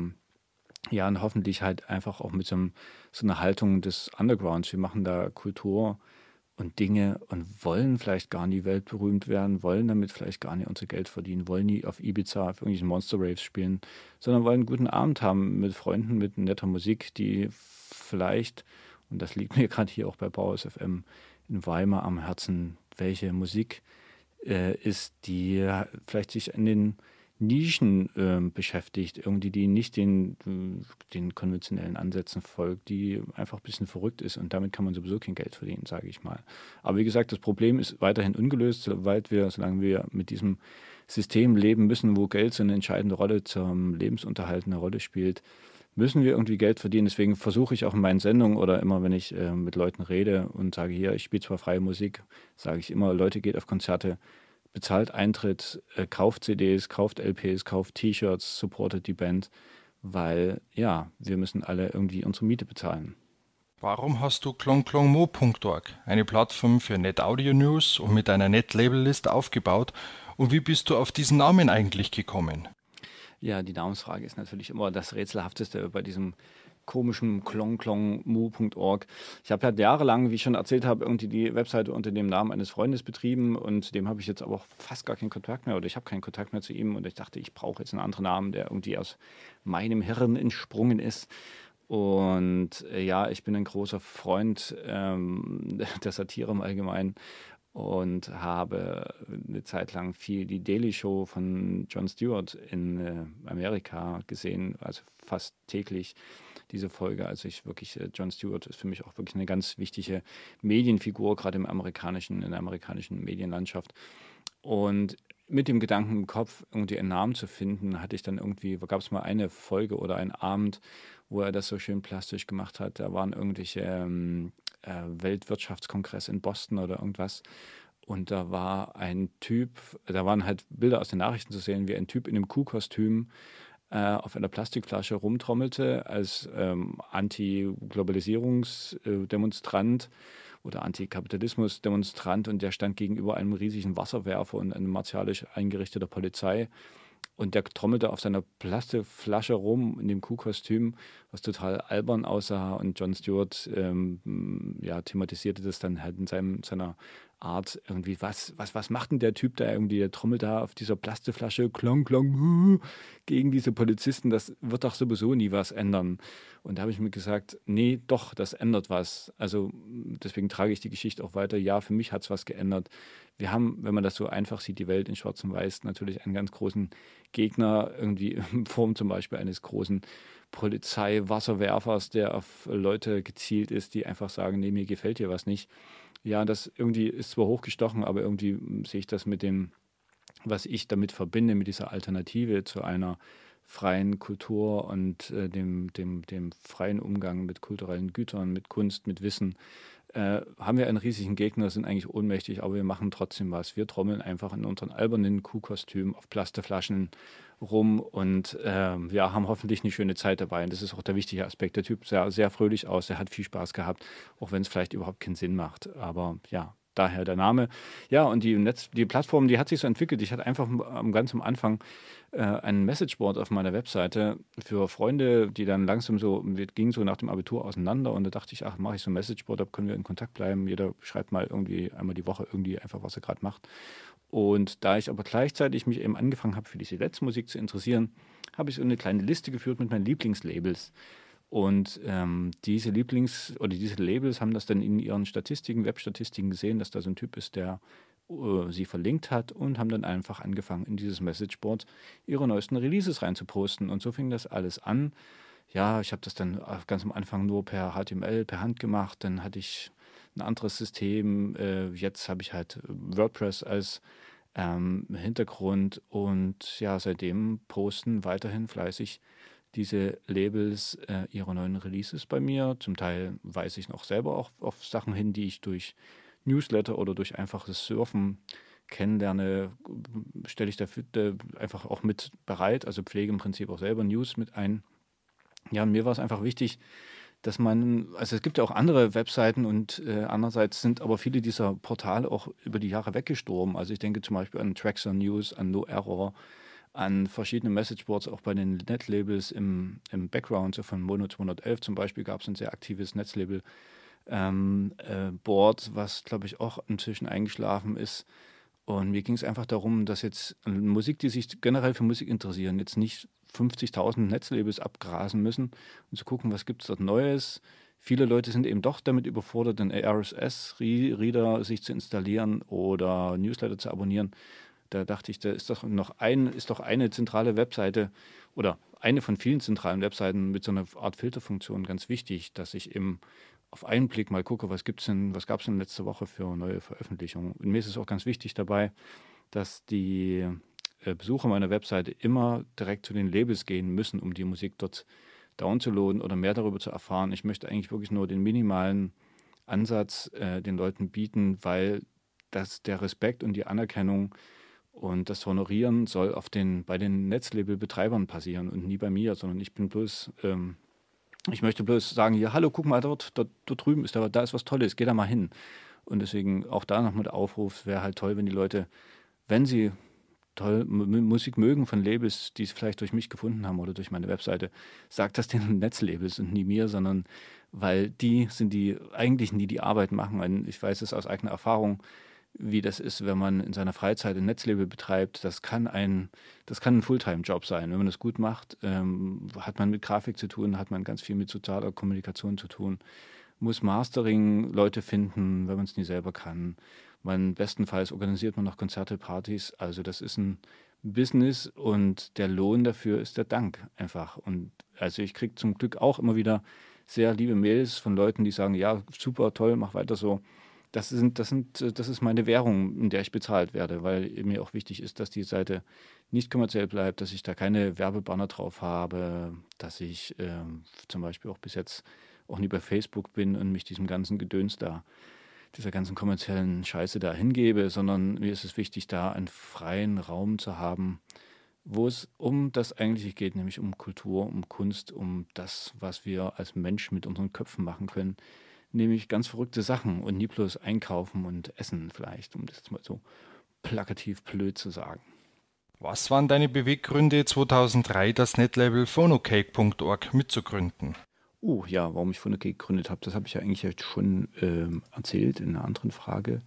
ja, und hoffentlich halt einfach auch mit so einer Haltung des Undergrounds. Wir machen da Kultur und Dinge und wollen vielleicht gar nie weltberühmt werden, wollen damit vielleicht gar nicht unser Geld verdienen, wollen nie auf Ibiza auf irgendwelchen Monster Raves spielen, sondern wollen einen guten Abend haben mit Freunden, mit netter Musik, die vielleicht, und das liegt mir gerade hier auch bei Bauhaus FM in Weimar am Herzen, welche Musik ist, die vielleicht sich in den Nischen beschäftigt, irgendwie die nicht den konventionellen Ansätzen folgt, die einfach ein bisschen verrückt ist und damit kann man sowieso kein Geld verdienen, sage ich mal. Aber wie gesagt, das Problem ist weiterhin ungelöst, solange wir mit diesem System leben müssen, wo Geld so eine entscheidende Rolle zum Lebensunterhalt eine Rolle spielt, müssen wir irgendwie Geld verdienen. Deswegen versuche ich auch in meinen Sendungen oder immer, wenn ich mit Leuten rede und sage, hier, ich spiele zwar freie Musik, sage ich immer, Leute, geht auf Konzerte, bezahlt Eintritt, kauft CDs, kauft LPs, kauft T-Shirts, supportet die Band, weil ja, wir müssen alle irgendwie unsere Miete bezahlen. Warum hast du klongklongmo.org, eine Plattform für Net-Audio-News und mit einer Net-Label-Liste aufgebaut, und wie bist du auf diesen Namen eigentlich gekommen? Ja, die Namensfrage ist natürlich immer das Rätselhafteste bei diesem komischen klongklongmo.org. Ich habe halt jahrelang, wie ich schon erzählt habe, irgendwie die Webseite unter dem Namen eines Freundes betrieben und dem habe ich jetzt aber auch fast gar keinen Kontakt mehr oder ich habe keinen Kontakt mehr zu ihm und ich dachte, ich brauche jetzt einen anderen Namen, der irgendwie aus meinem Hirn entsprungen ist. Und ja, ich bin ein großer Freund der Satire im Allgemeinen und habe eine Zeit lang viel die Daily Show von Jon Stewart in Amerika gesehen, also fast täglich diese Folge. Also Jon Stewart ist für mich auch wirklich eine ganz wichtige Medienfigur, gerade in der amerikanischen Medienlandschaft. Und mit dem Gedanken im Kopf, irgendwie einen Namen zu finden, gab es mal eine Folge oder einen Abend, wo er das so schön plastisch gemacht hat. Da waren irgendwelche Weltwirtschaftskongress in Boston oder irgendwas. Und da war ein Typ, da waren halt Bilder aus den Nachrichten zu sehen, wie ein Typ in einem Kuhkostüm auf einer Plastikflasche rumtrommelte als Anti-Globalisierungsdemonstrant oder Antikapitalismusdemonstrant und der stand gegenüber einem riesigen Wasserwerfer und einer martialisch eingerichteter Polizei. Und der trommelte auf seiner Plastikflasche rum in dem Kuhkostüm, was total albern aussah. Und Jon Stewart thematisierte das dann halt in seiner Art irgendwie, was macht denn der Typ da irgendwie, der trommelt da auf dieser Plastikflasche, klong, klong, gegen diese Polizisten, das wird doch sowieso nie was ändern. Und da habe ich mir gesagt, nee, doch, das ändert was. Also deswegen trage ich die Geschichte auch weiter. Ja, für mich hat es was geändert. Wir haben, wenn man das so einfach sieht, die Welt in Schwarz und Weiß, natürlich einen ganz großen Gegner, irgendwie in Form zum Beispiel eines großen Polizeiwasserwerfers, der auf Leute gezielt ist, die einfach sagen, nee, mir gefällt hier was nicht. Ja, das irgendwie ist zwar hochgestochen, aber irgendwie sehe ich das mit dem, was ich damit verbinde, mit dieser Alternative zu einer freien Kultur und dem freien Umgang mit kulturellen Gütern, mit Kunst, mit Wissen, haben wir einen riesigen Gegner, sind eigentlich ohnmächtig, aber wir machen trotzdem was. Wir trommeln einfach in unseren albernen Kuhkostümen auf Plastikflaschen rum und haben hoffentlich eine schöne Zeit dabei. Und das ist auch der wichtige Aspekt. Der Typ sah sehr fröhlich aus, er hat viel Spaß gehabt, auch wenn es vielleicht überhaupt keinen Sinn macht. Aber ja, daher der Name. Ja, und die Plattform, die hat sich so entwickelt. Ich hatte einfach ganz am Anfang ein Messageboard auf meiner Webseite für Freunde, die dann langsam wir gingen so nach dem Abitur auseinander und da dachte ich, mache ich so ein Messageboard, da können wir in Kontakt bleiben. Jeder schreibt mal irgendwie einmal die Woche irgendwie einfach, was er gerade macht. Und da ich aber gleichzeitig mich eben angefangen habe, für diese Netzmusik zu interessieren, habe ich so eine kleine Liste geführt mit meinen Lieblingslabels. Und diese Labels haben das dann in ihren Webstatistiken gesehen, dass da so ein Typ ist, der sie verlinkt hat und haben dann einfach angefangen, in dieses Messageboard ihre neuesten Releases reinzuposten. Und so fing das alles an. Ja, ich habe das dann ganz am Anfang nur per HTML, per Hand gemacht. Dann hatte ich ein anderes System. Jetzt habe ich halt WordPress als Hintergrund. Und ja, seitdem posten weiterhin fleißig diese Labels ihre neuen Releases bei mir. Zum Teil weise ich noch selber auch auf Sachen hin, die ich durch Newsletter oder durch einfaches Surfen kennenlerne, stelle ich dafür einfach auch mit bereit, also pflege im Prinzip auch selber News mit ein. Ja, mir war es einfach wichtig, dass also es gibt ja auch andere Webseiten und andererseits sind aber viele dieser Portale auch über die Jahre weggestorben. Also ich denke zum Beispiel an Traxxer News, an No Error, an verschiedene Messageboards, auch bei den Netlabels im Background, so von Mono 211 zum Beispiel gab es ein sehr aktives Netzlabel, Board, was glaube ich auch inzwischen eingeschlafen ist. Und mir ging es einfach darum, dass jetzt Musik, die sich generell für Musik interessieren, jetzt nicht 50.000 Netzlabels abgrasen müssen und zu gucken, was gibt es dort Neues. Viele Leute sind eben doch damit überfordert, einen RSS-Reader sich zu installieren oder Newsletter zu abonnieren. Da dachte ich, da ist doch eine zentrale Webseite oder eine von vielen zentralen Webseiten mit so einer Art Filterfunktion ganz wichtig, dass ich eben auf einen Blick mal gucke, was gab es denn letzte Woche für neue Veröffentlichungen. Und mir ist es auch ganz wichtig dabei, dass die Besucher meiner Webseite immer direkt zu den Labels gehen müssen, um die Musik dort downzuladen oder mehr darüber zu erfahren. Ich möchte eigentlich wirklich nur den minimalen Ansatz den Leuten bieten, weil der Respekt und die Anerkennung und das Honorieren soll bei den Netzlabel-Betreibern passieren und nie bei mir, sondern ich möchte bloß sagen, hier, hallo, guck mal, dort drüben da ist was Tolles, geh da mal hin. Und deswegen auch da nochmal der Aufruf, wäre halt toll, wenn die Leute, wenn sie toll Musik mögen von Labels, die sie vielleicht durch mich gefunden haben oder durch meine Webseite, sagt das den Netzlabels und nie mir, sondern weil die sind die eigentlichen, die Arbeit machen. Und ich weiß es aus eigener Erfahrung, wie das ist, wenn man in seiner Freizeit ein Netzlabel betreibt. Das kann ein Fulltime-Job sein. Wenn man das gut macht, hat man mit Grafik zu tun, hat man ganz viel mit sozialer Kommunikation zu tun, muss Mastering-Leute finden, wenn man es nie selber kann. Bestenfalls organisiert man noch Konzerte, Partys. Also das ist ein Business und der Lohn dafür ist der Dank einfach. Und also ich kriege zum Glück auch immer wieder sehr liebe Mails von Leuten, die sagen, ja, super, toll, mach weiter so. Das ist meine Währung, in der ich bezahlt werde, weil mir auch wichtig ist, dass die Seite nicht kommerziell bleibt, dass ich da keine Werbebanner drauf habe, dass ich zum Beispiel auch bis jetzt auch nie bei Facebook bin und mich diesem ganzen Gedöns da, dieser ganzen kommerziellen Scheiße da hingebe, sondern mir ist es wichtig, da einen freien Raum zu haben, wo es um das Eigentliche geht, nämlich um Kultur, um Kunst, um das, was wir als Mensch mit unseren Köpfen machen können, nämlich ganz verrückte Sachen und nie bloß einkaufen und essen vielleicht, um das jetzt mal so plakativ blöd zu sagen. Was waren deine Beweggründe, 2003 das Netlabel phonocake.org mitzugründen? Ja, warum ich Phonocake gegründet habe, das habe ich ja eigentlich jetzt schon erzählt in einer anderen Frage.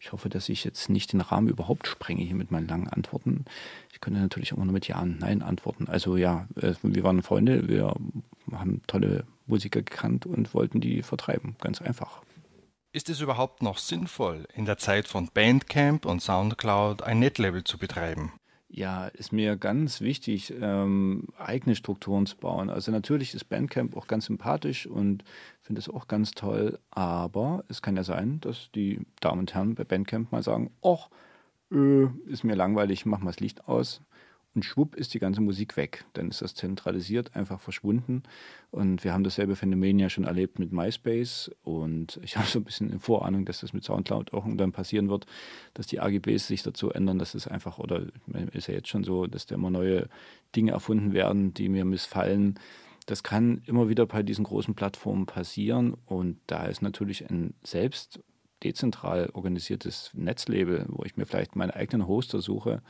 Ich hoffe, dass ich jetzt nicht den Rahmen überhaupt sprenge hier mit meinen langen Antworten. Ich könnte natürlich immer nur mit Ja und Nein antworten. Also ja, wir waren Freunde, wir haben tolle Musiker gekannt und wollten die vertreiben. Ganz einfach. Ist es überhaupt noch sinnvoll, in der Zeit von Bandcamp und Soundcloud ein Netlabel zu betreiben? Ja, ist mir ganz wichtig, eigene Strukturen zu bauen. Also natürlich ist Bandcamp auch ganz sympathisch und finde es auch ganz toll, aber es kann ja sein, dass die Damen und Herren bei Bandcamp mal sagen, ach, ist mir langweilig, mach mal das Licht aus. Und schwupp ist die ganze Musik weg. Dann ist das zentralisiert, einfach verschwunden. Und wir haben dasselbe Phänomen ja schon erlebt mit MySpace. Und ich habe so ein bisschen in Vorahnung, dass das mit Soundcloud auch dann passieren wird, dass die AGBs sich dazu ändern, dass es einfach, oder ist ja jetzt schon so, dass da immer neue Dinge erfunden werden, die mir missfallen. Das kann immer wieder bei diesen großen Plattformen passieren. Und da ist natürlich ein selbst dezentral organisiertes Netzlabel, wo ich mir vielleicht meinen eigenen Hoster suche,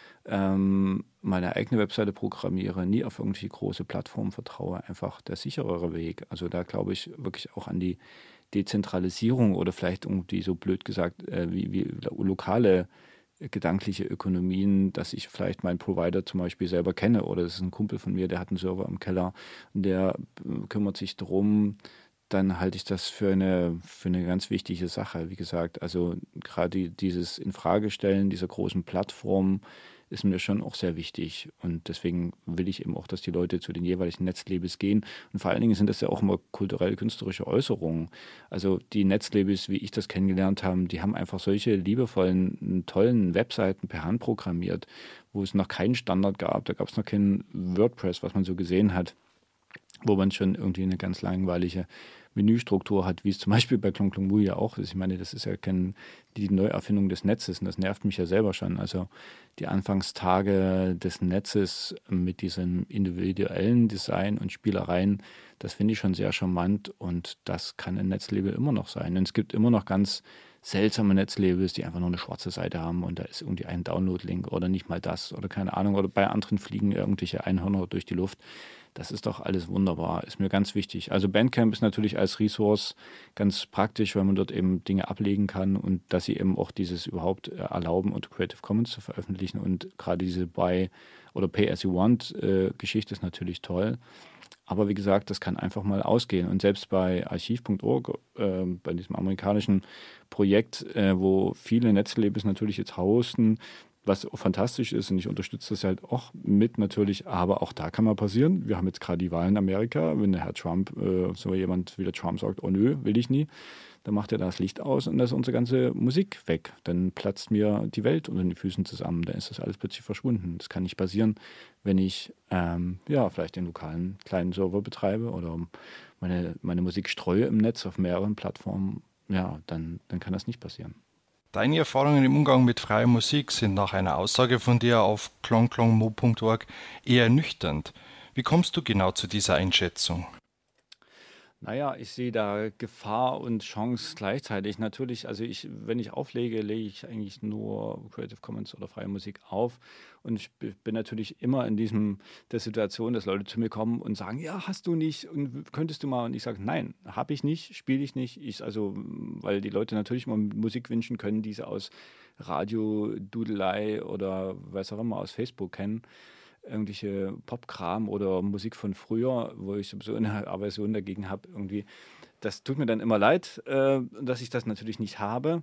meine eigene Webseite programmiere, nie auf irgendwie große Plattformen vertraue, einfach der sicherere Weg. Also da glaube ich wirklich auch an die Dezentralisierung oder vielleicht irgendwie so blöd gesagt wie lokale gedankliche Ökonomien, dass ich vielleicht meinen Provider zum Beispiel selber kenne oder das ist ein Kumpel von mir, der hat einen Server im Keller und der kümmert sich darum, dann halte ich das für eine ganz wichtige Sache. Wie gesagt, also gerade dieses Infragestellen dieser großen Plattformen ist mir schon auch sehr wichtig. Und deswegen will ich eben auch, dass die Leute zu den jeweiligen Netzlabels gehen. Und vor allen Dingen sind das ja auch immer kulturell-künstlerische Äußerungen. Also die Netzlabels, wie ich das kennengelernt habe, die haben einfach solche liebevollen, tollen Webseiten per Hand programmiert, wo es noch keinen Standard gab. Da gab es noch kein WordPress, was man so gesehen hat, wo man schon irgendwie eine ganz langweilige Menüstruktur hat, wie es zum Beispiel bei Klong Klong Mu ja auch ist. Ich meine, das ist ja die Neuerfindung des Netzes und das nervt mich ja selber schon. Also die Anfangstage des Netzes mit diesem individuellen Design und Spielereien, das finde ich schon sehr charmant und das kann ein Netzlabel immer noch sein. Und es gibt immer noch ganz seltsame Netzlabels, die einfach nur eine schwarze Seite haben und da ist irgendwie ein Download-Link oder nicht mal das oder keine Ahnung oder bei anderen fliegen irgendwelche Einhörner durch die Luft. Das ist doch alles wunderbar, ist mir ganz wichtig. Also Bandcamp ist natürlich als Ressource ganz praktisch, weil man dort eben Dinge ablegen kann und dass sie eben auch dieses überhaupt erlauben, unter Creative Commons zu veröffentlichen und gerade diese Buy- oder Pay-as-you-want-Geschichte ist natürlich toll. Aber wie gesagt, das kann einfach mal ausgehen. Und selbst bei archiv.org, bei diesem amerikanischen Projekt, wo viele Netzlabels natürlich jetzt hosten, was auch fantastisch ist und ich unterstütze das halt auch mit natürlich, aber auch da kann mal passieren. Wir haben jetzt gerade die Wahlen in Amerika, wenn der Herr Trump, so jemand wie der Trump sagt, oh nö, will ich nie, dann macht er das Licht aus und da ist unsere ganze Musik weg. Dann platzt mir die Welt unter den Füßen zusammen, dann ist das alles plötzlich verschwunden. Das kann nicht passieren, wenn ich vielleicht den lokalen kleinen Server betreibe oder meine Musik streue im Netz auf mehreren Plattformen, ja, dann kann das nicht passieren. Deine Erfahrungen im Umgang mit freier Musik sind nach einer Aussage von dir auf klongklongmo.org eher nüchtern. Wie kommst du genau zu dieser Einschätzung? Naja, ich sehe da Gefahr und Chance gleichzeitig. Natürlich, also wenn ich auflege, lege ich eigentlich nur Creative Commons oder freie Musik auf. Und ich bin natürlich immer in der Situation, dass Leute zu mir kommen und sagen, ja, hast du nicht und könntest du mal. Und ich sage, nein, habe ich nicht, spiele ich nicht. Weil die Leute natürlich immer Musik wünschen können, die sie aus Radio, Dudelei oder was auch immer aus Facebook kennen. Irgendwelche Popkram oder Musik von früher, wo ich sowieso eine Aversion dagegen habe, irgendwie. Das tut mir dann immer leid, dass ich das natürlich nicht habe.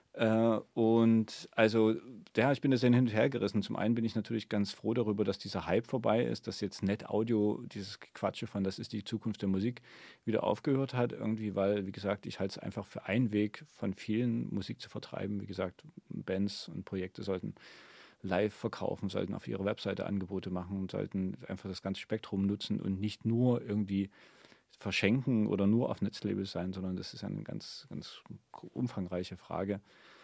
Und also, ja, ich bin da sehr hin und her gerissen. Zum einen bin ich natürlich ganz froh darüber, dass dieser Hype vorbei ist, dass jetzt Net-Audio, dieses Quatsche von das ist die Zukunft der Musik, wieder aufgehört hat irgendwie, weil, wie gesagt, ich halte es einfach für einen Weg von vielen, Musik zu vertreiben. Wie gesagt, Bands und Projekte sollten live verkaufen, sollten auf ihrer Webseite Angebote machen und sollten einfach das ganze Spektrum nutzen und nicht nur irgendwie verschenken oder nur auf Netzlabels sein, sondern das ist eine ganz, ganz umfangreiche Frage.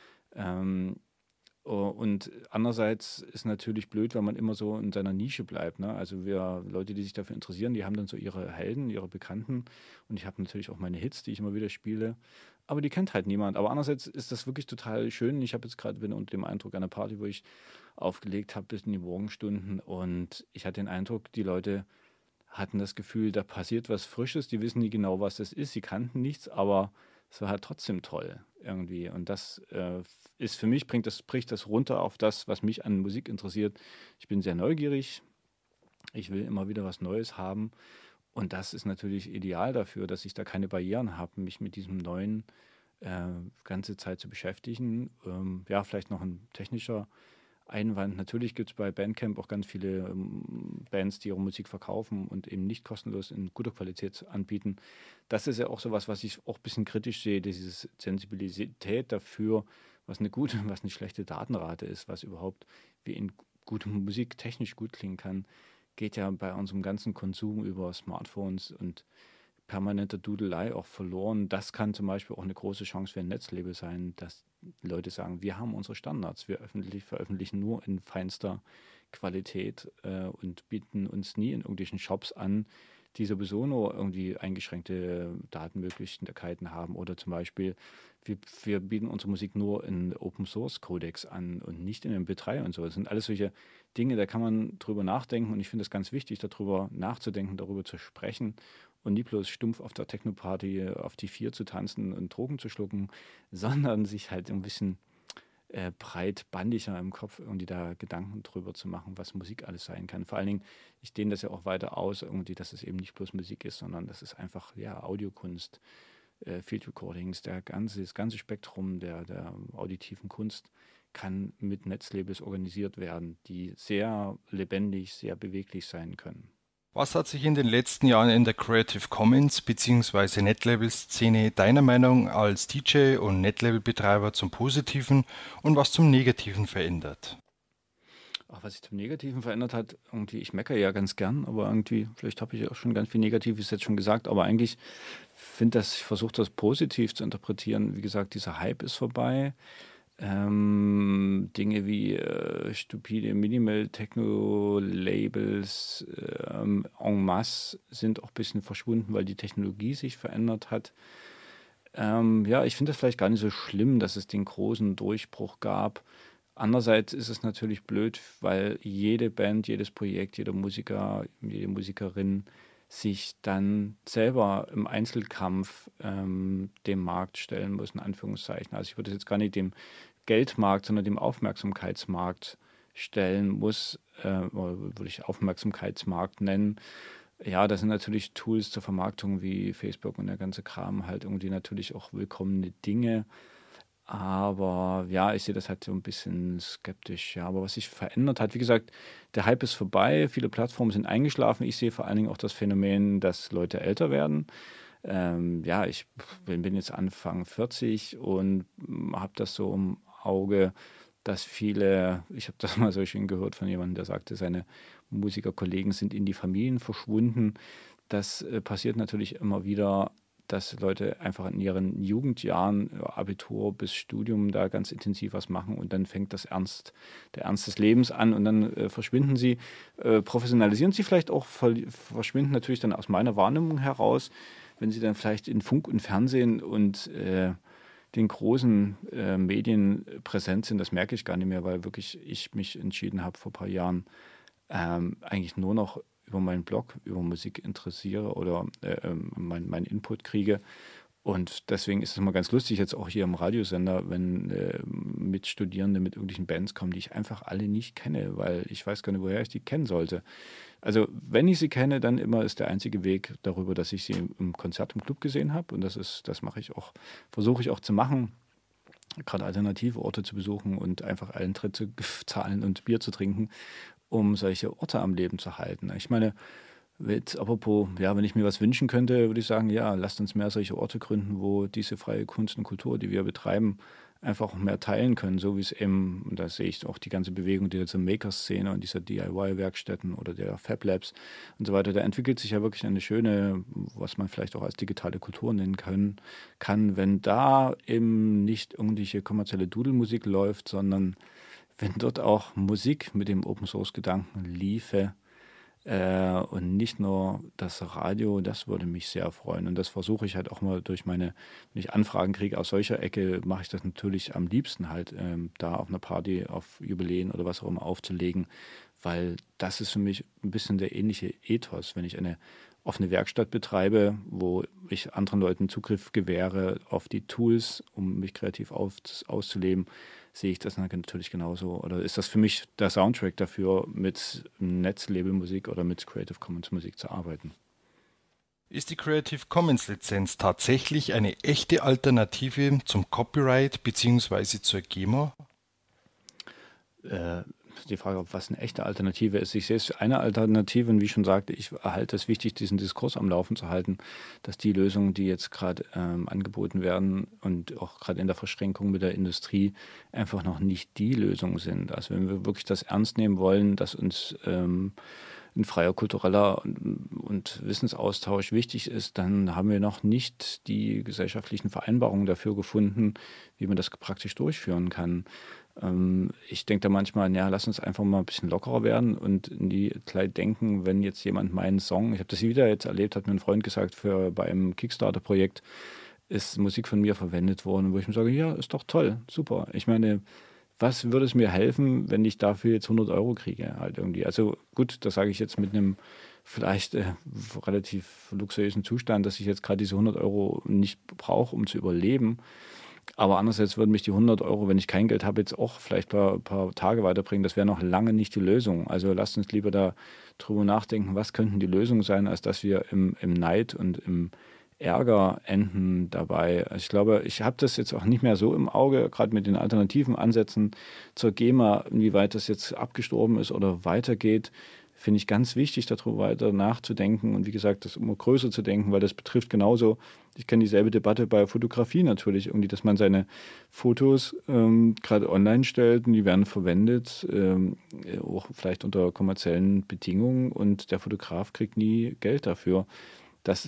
Und andererseits ist natürlich blöd, wenn man immer so in seiner Nische bleibt. Ne? Also Leute, die sich dafür interessieren, die haben dann so ihre Helden, ihre Bekannten und ich habe natürlich auch meine Hits, die ich immer wieder spiele, aber die kennt halt niemand. Aber andererseits ist das wirklich total schön. Ich bin unter dem Eindruck einer Party, wo ich aufgelegt habe bis in die Morgenstunden und ich hatte den Eindruck, die Leute hatten das Gefühl, da passiert was Frisches, die wissen nie genau, was das ist, sie kannten nichts, aber es war halt trotzdem toll. irgendwie. Und das ist für mich, bricht das runter auf das, was mich an Musik interessiert. Ich bin sehr neugierig. Ich will immer wieder was Neues haben. Und das ist natürlich ideal dafür, dass ich da keine Barrieren habe, mich mit diesem Neuen ganze Zeit zu beschäftigen. Ja, vielleicht noch ein technischer Einwand. Natürlich gibt es bei Bandcamp auch ganz viele Bands, die ihre Musik verkaufen und eben nicht kostenlos in guter Qualität anbieten. Das ist ja auch sowas, was ich auch ein bisschen kritisch sehe, diese Sensibilität dafür, was eine gute und was eine schlechte Datenrate ist, was überhaupt wie in gute Musik technisch gut klingen kann, geht ja bei unserem ganzen Konsum über Smartphones und permanente Dudelei auch verloren. Das kann zum Beispiel auch eine große Chance für ein Netzlabel sein, dass Leute sagen, wir haben unsere Standards, wir veröffentlichen nur in feinster Qualität und bieten uns nie in irgendwelchen Shops an, die sowieso nur irgendwie eingeschränkte Datenmöglichkeiten haben. Oder zum Beispiel, wir bieten unsere Musik nur in Open-Source-Codecs an und nicht in MP3 und so. Das sind alles solche Dinge, da kann man drüber nachdenken und ich finde es ganz wichtig, darüber nachzudenken, darüber zu sprechen und nie bloß stumpf auf der Techno-Party auf die 4 zu tanzen und Drogen zu schlucken, sondern sich halt ein bisschen breitbandiger im Kopf irgendwie da Gedanken drüber zu machen, was Musik alles sein kann. Vor allen Dingen, ich dehne das ja auch weiter aus, irgendwie, dass es eben nicht bloß Musik ist, sondern das ist einfach Audiokunst, Field Recordings, das ganze Spektrum der auditiven Kunst kann mit Netzlabels organisiert werden, die sehr lebendig, sehr beweglich sein können. Was hat sich in den letzten Jahren in der Creative Commons bzw. Netlabel-Szene deiner Meinung als DJ und Netlabel-Betreiber zum Positiven und was zum Negativen verändert? Ach, was sich zum Negativen verändert hat, irgendwie, ich meckere ja ganz gern, aber irgendwie, vielleicht habe ich auch schon ganz viel Negatives jetzt schon gesagt, aber eigentlich ich versuche das positiv zu interpretieren. Wie gesagt, dieser Hype ist vorbei. Dinge wie stupide Minimal-Techno-Labels en masse sind auch ein bisschen verschwunden, weil die Technologie sich verändert hat. Ich finde das vielleicht gar nicht so schlimm, dass es den großen Durchbruch gab. Andererseits ist es natürlich blöd, weil jede Band, jedes Projekt, jeder Musiker, jede Musikerin sich dann selber im Einzelkampf dem Markt stellen muss, in Anführungszeichen. Also ich würde es jetzt gar nicht dem Geldmarkt, sondern dem Aufmerksamkeitsmarkt stellen muss, oder würde ich Aufmerksamkeitsmarkt nennen. Ja, das sind natürlich Tools zur Vermarktung wie Facebook und der ganze Kram halt irgendwie natürlich auch willkommene Dinge. Aber ja, ich sehe das halt so ein bisschen skeptisch. Ja, aber was sich verändert hat, wie gesagt, der Hype ist vorbei, viele Plattformen sind eingeschlafen. Ich sehe vor allen Dingen auch das Phänomen, dass Leute älter werden. Ich bin jetzt Anfang 40 und habe das so im Auge, dass viele, ich habe das mal so schön gehört von jemandem, der sagte, seine Musikerkollegen sind in die Familien verschwunden. Das passiert natürlich immer wieder, dass Leute einfach in ihren Jugendjahren, Abitur bis Studium, da ganz intensiv was machen und dann fängt der Ernst des Lebens an und dann verschwinden sie, professionalisieren sie vielleicht auch, verschwinden natürlich dann aus meiner Wahrnehmung heraus, wenn sie dann vielleicht in Funk und Fernsehen und den großen Medien präsent sind, das merke ich gar nicht mehr, weil wirklich ich mich entschieden habe vor ein paar Jahren, eigentlich nur noch über meinen Blog, über Musik interessiere oder meinen Input kriege. Und deswegen ist es immer ganz lustig, jetzt auch hier im Radiosender, wenn Mitstudierende mit irgendwelchen Bands kommen, die ich einfach alle nicht kenne, weil ich weiß gar nicht, woher ich die kennen sollte. Also wenn ich sie kenne, dann immer ist der einzige Weg darüber, dass ich sie im Konzert im Club gesehen habe. Und das mache ich auch, versuche ich auch zu machen, gerade alternative Orte zu besuchen und einfach Eintritt zu zahlen und Bier zu trinken, um solche Orte am Leben zu halten. Ich meine, apropos, wenn ich mir was wünschen könnte, würde ich sagen, ja, lasst uns mehr solche Orte gründen, wo diese freie Kunst und Kultur, die wir betreiben, einfach mehr teilen können, so wie es eben, und da sehe ich auch die ganze Bewegung dieser Maker-Szene und dieser DIY-Werkstätten oder der Fab Labs und so weiter, da entwickelt sich ja wirklich eine schöne, was man vielleicht auch als digitale Kultur nennen kann, wenn da eben nicht irgendwelche kommerzielle Dudelmusik läuft, sondern wenn dort auch Musik mit dem Open-Source-Gedanken liefe, und nicht nur das Radio, das würde mich sehr freuen. Und das versuche ich halt auch mal wenn ich Anfragen kriege aus solcher Ecke, mache ich das natürlich am liebsten halt, da auf einer Party, auf Jubiläen oder was auch immer aufzulegen, weil das ist für mich ein bisschen der ähnliche Ethos, wenn ich eine offene Werkstatt betreibe, wo ich anderen Leuten Zugriff gewähre auf die Tools, um mich kreativ auszuleben, sehe ich das natürlich genauso. Oder ist das für mich der Soundtrack dafür, mit Netzlabelmusik oder mit Creative Commons Musik zu arbeiten? Ist die Creative Commons Lizenz tatsächlich eine echte Alternative zum Copyright bzw. zur GEMA? Die Frage, ob was eine echte Alternative ist. Ich sehe es für eine Alternative und wie schon sagte, ich halte es wichtig, diesen Diskurs am Laufen zu halten, dass die Lösungen, die jetzt gerade angeboten werden und auch gerade in der Verschränkung mit der Industrie einfach noch nicht die Lösung sind. Also wenn wir wirklich das ernst nehmen wollen, dass uns ein freier kultureller und Wissensaustausch wichtig ist, dann haben wir noch nicht die gesellschaftlichen Vereinbarungen dafür gefunden, wie man das praktisch durchführen kann. Ich denke da manchmal, ja, lass uns einfach mal ein bisschen lockerer werden und nie gleich denken, wenn jetzt jemand meinen Song, ich habe das wieder jetzt erlebt, hat mir ein Freund gesagt, bei einem Kickstarter-Projekt ist Musik von mir verwendet worden, wo ich mir sage, ja, ist doch toll, super. Ich meine, was würde es mir helfen, wenn ich dafür jetzt 100 Euro kriege halt irgendwie? Also gut, das sage ich jetzt mit einem vielleicht relativ luxuriösen Zustand, dass ich jetzt gerade diese 100 Euro nicht brauche, um zu überleben. Aber andererseits würden mich die 100 Euro, wenn ich kein Geld habe, jetzt auch vielleicht ein paar Tage weiterbringen. Das wäre noch lange nicht die Lösung. Also lasst uns lieber da drüber nachdenken, was könnten die Lösungen sein, als dass wir im Neid und im Ärger enden dabei. Also ich glaube, ich habe das jetzt auch nicht mehr so im Auge, gerade mit den alternativen Ansätzen zur GEMA, inwieweit das jetzt abgestorben ist oder weitergeht, finde ich ganz wichtig, darüber weiter nachzudenken und wie gesagt, das immer größer zu denken, weil das betrifft genauso, ich kenne dieselbe Debatte bei Fotografie natürlich, irgendwie, dass man seine Fotos gerade online stellt und die werden verwendet, auch vielleicht unter kommerziellen Bedingungen und der Fotograf kriegt nie Geld dafür. Das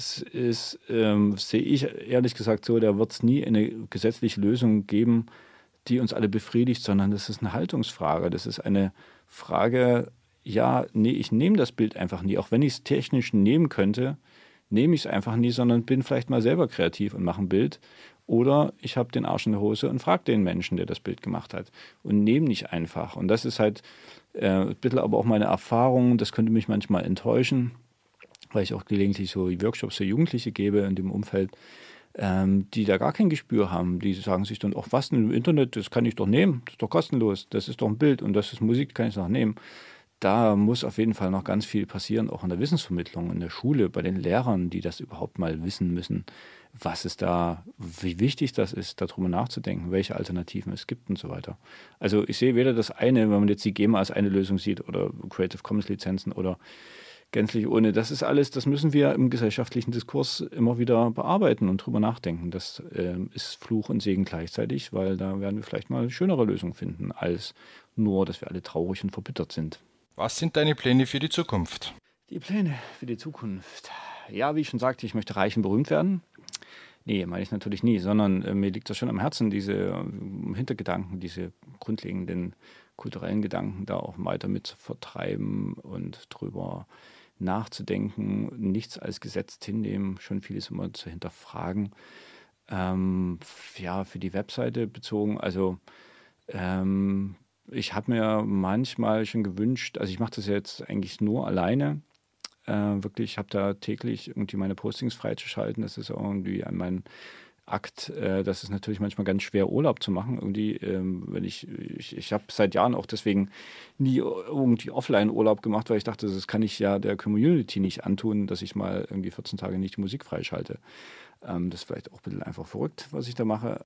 sehe ich ehrlich gesagt so, da wird es nie eine gesetzliche Lösung geben, die uns alle befriedigt, sondern das ist eine Haltungsfrage. Das ist eine Frage, ja, nee, ich nehme das Bild einfach nie. Auch wenn ich es technisch nehmen könnte, nehme ich es einfach nie, sondern bin vielleicht mal selber kreativ und mache ein Bild. Oder ich habe den Arsch in der Hose und frage den Menschen, der das Bild gemacht hat. Und nehme nicht einfach. Und das ist halt ein bisschen aber auch meine Erfahrung. Das könnte mich manchmal enttäuschen, weil ich auch gelegentlich so Workshops für Jugendliche gebe in dem Umfeld, die da gar kein Gespür haben. Die sagen sich dann, ach was denn im Internet, das kann ich doch nehmen, das ist doch kostenlos, das ist doch ein Bild und das ist Musik, kann ich doch nehmen. Da muss auf jeden Fall noch ganz viel passieren, auch in der Wissensvermittlung, in der Schule, bei den Lehrern, die das überhaupt mal wissen müssen, was es da, wie wichtig das ist, darüber nachzudenken, welche Alternativen es gibt und so weiter. Also ich sehe weder das eine, wenn man jetzt die GEMA als eine Lösung sieht oder Creative Commons Lizenzen oder gänzlich ohne. Das ist alles, das müssen wir im gesellschaftlichen Diskurs immer wieder bearbeiten und drüber nachdenken. Das ist Fluch und Segen gleichzeitig, weil da werden wir vielleicht mal schönere Lösungen finden, als nur, dass wir alle traurig und verbittert sind. Was sind deine Pläne für die Zukunft? Die Pläne für die Zukunft. Ja, wie ich schon sagte, ich möchte reich und berühmt werden. Nee, meine ich natürlich nie, sondern mir liegt das schon am Herzen, diese Hintergedanken, diese grundlegenden kulturellen Gedanken da auch weiter mit zu vertreiben und drüber nachzudenken, nichts als Gesetz hinnehmen, schon vieles immer zu hinterfragen. Ja, für die Webseite bezogen, also ich habe mir manchmal schon gewünscht, also ich mache das jetzt eigentlich nur alleine, wirklich, ich habe da täglich irgendwie meine Postings freizuschalten, das ist irgendwie mein Akt, das ist natürlich manchmal ganz schwer, Urlaub zu machen. Irgendwie, wenn ich habe seit Jahren auch deswegen nie irgendwie Offline-Urlaub gemacht, weil ich dachte, das kann ich ja der Community nicht antun, dass ich mal irgendwie 14 Tage nicht die Musik freischalte. Das ist vielleicht auch ein bisschen einfach verrückt, was ich da mache.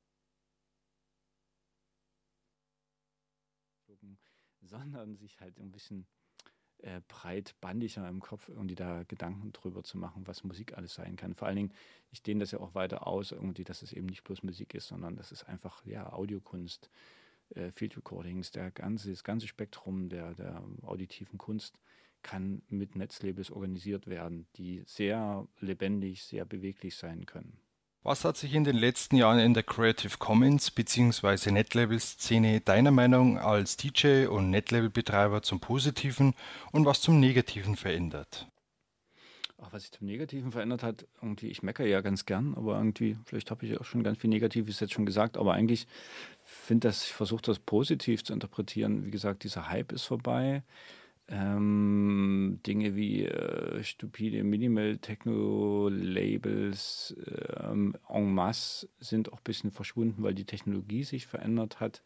Sondern sich halt ein bisschen breitbandiger im Kopf irgendwie da Gedanken drüber zu machen, was Musik alles sein kann. Vor allen Dingen, ich dehne das ja auch weiter aus, irgendwie, dass es eben nicht bloß Musik ist, sondern das ist einfach ja Audiokunst, Field Recordings, das ganze Spektrum der auditiven Kunst kann mit Netzlabels organisiert werden, die sehr lebendig, sehr beweglich sein können. Was hat sich in den letzten Jahren in der Creative Commons bzw. Netlabel-Szene deiner Meinung als DJ und Netlabel-Betreiber zum Positiven und was zum Negativen verändert? Ach, was sich zum Negativen verändert hat, irgendwie, ich meckere ja ganz gern, aber irgendwie, vielleicht habe ich auch schon ganz viel Negatives jetzt schon gesagt, aber eigentlich ich versuche das positiv zu interpretieren. Wie gesagt, dieser Hype ist vorbei. Dinge wie stupide Minimal-Techno-Labels en masse sind auch ein bisschen verschwunden, weil die Technologie sich verändert hat.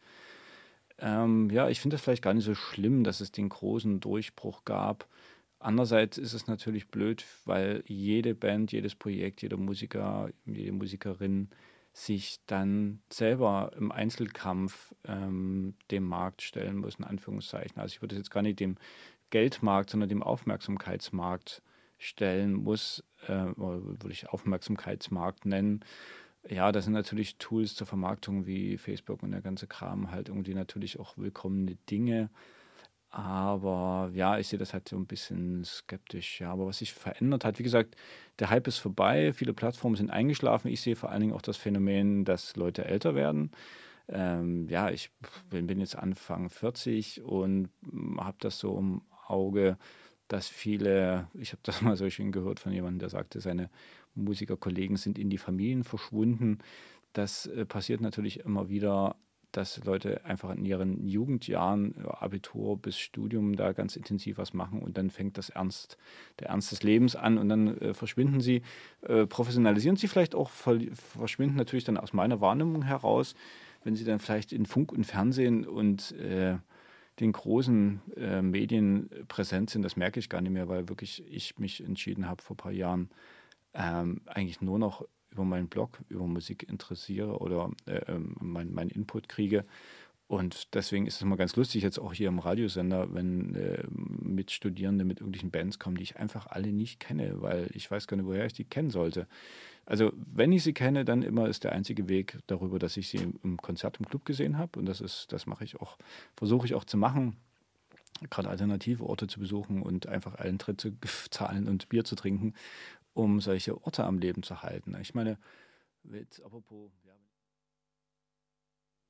Ja, ich finde das vielleicht gar nicht so schlimm, dass es den großen Durchbruch gab. Andererseits ist es natürlich blöd, weil jede Band, jedes Projekt, jeder Musiker, jede Musikerin sich dann selber im Einzelkampf dem Markt stellen muss, in Anführungszeichen. Also ich würde es jetzt gar nicht dem Geldmarkt, sondern dem Aufmerksamkeitsmarkt stellen muss, oder würde ich Aufmerksamkeitsmarkt nennen. Ja, das sind natürlich Tools zur Vermarktung wie Facebook und der ganze Kram halt irgendwie natürlich auch willkommene Dinge. Aber ja, ich sehe das halt so ein bisschen skeptisch. Ja, aber was sich verändert hat, wie gesagt, der Hype ist vorbei, viele Plattformen sind eingeschlafen. Ich sehe vor allen Dingen auch das Phänomen, dass Leute älter werden. Ja, ich bin jetzt Anfang 40 und habe das so im Auge, dass viele, ich habe das mal so schön gehört von jemandem, der sagte, seine Musikerkollegen sind in die Familien verschwunden. Das passiert natürlich immer wieder, dass Leute einfach in ihren Jugendjahren, Abitur bis Studium, da ganz intensiv was machen und dann fängt der Ernst des Lebens an und dann verschwinden sie, professionalisieren sie vielleicht auch, verschwinden natürlich dann aus meiner Wahrnehmung heraus, wenn sie dann vielleicht in Funk und Fernsehen und den großen Medien präsent sind, das merke ich gar nicht mehr, weil wirklich ich mich entschieden habe vor ein paar Jahren, eigentlich nur noch über meinen Blog, über Musik interessiere oder meinen Input kriege. Und deswegen ist es immer ganz lustig, jetzt auch hier im Radiosender, wenn Mitstudierende mit irgendwelchen Bands kommen, die ich einfach alle nicht kenne, weil ich weiß gar nicht, woher ich die kennen sollte. Also wenn ich sie kenne, dann immer ist der einzige Weg darüber, dass ich sie im Konzert im Club gesehen habe. Und das mache ich auch, versuche ich auch zu machen, gerade alternative Orte zu besuchen und einfach Eintritt zu zahlen und Bier zu trinken, um solche Orte am Leben zu halten. Ich meine, apropos... Ja,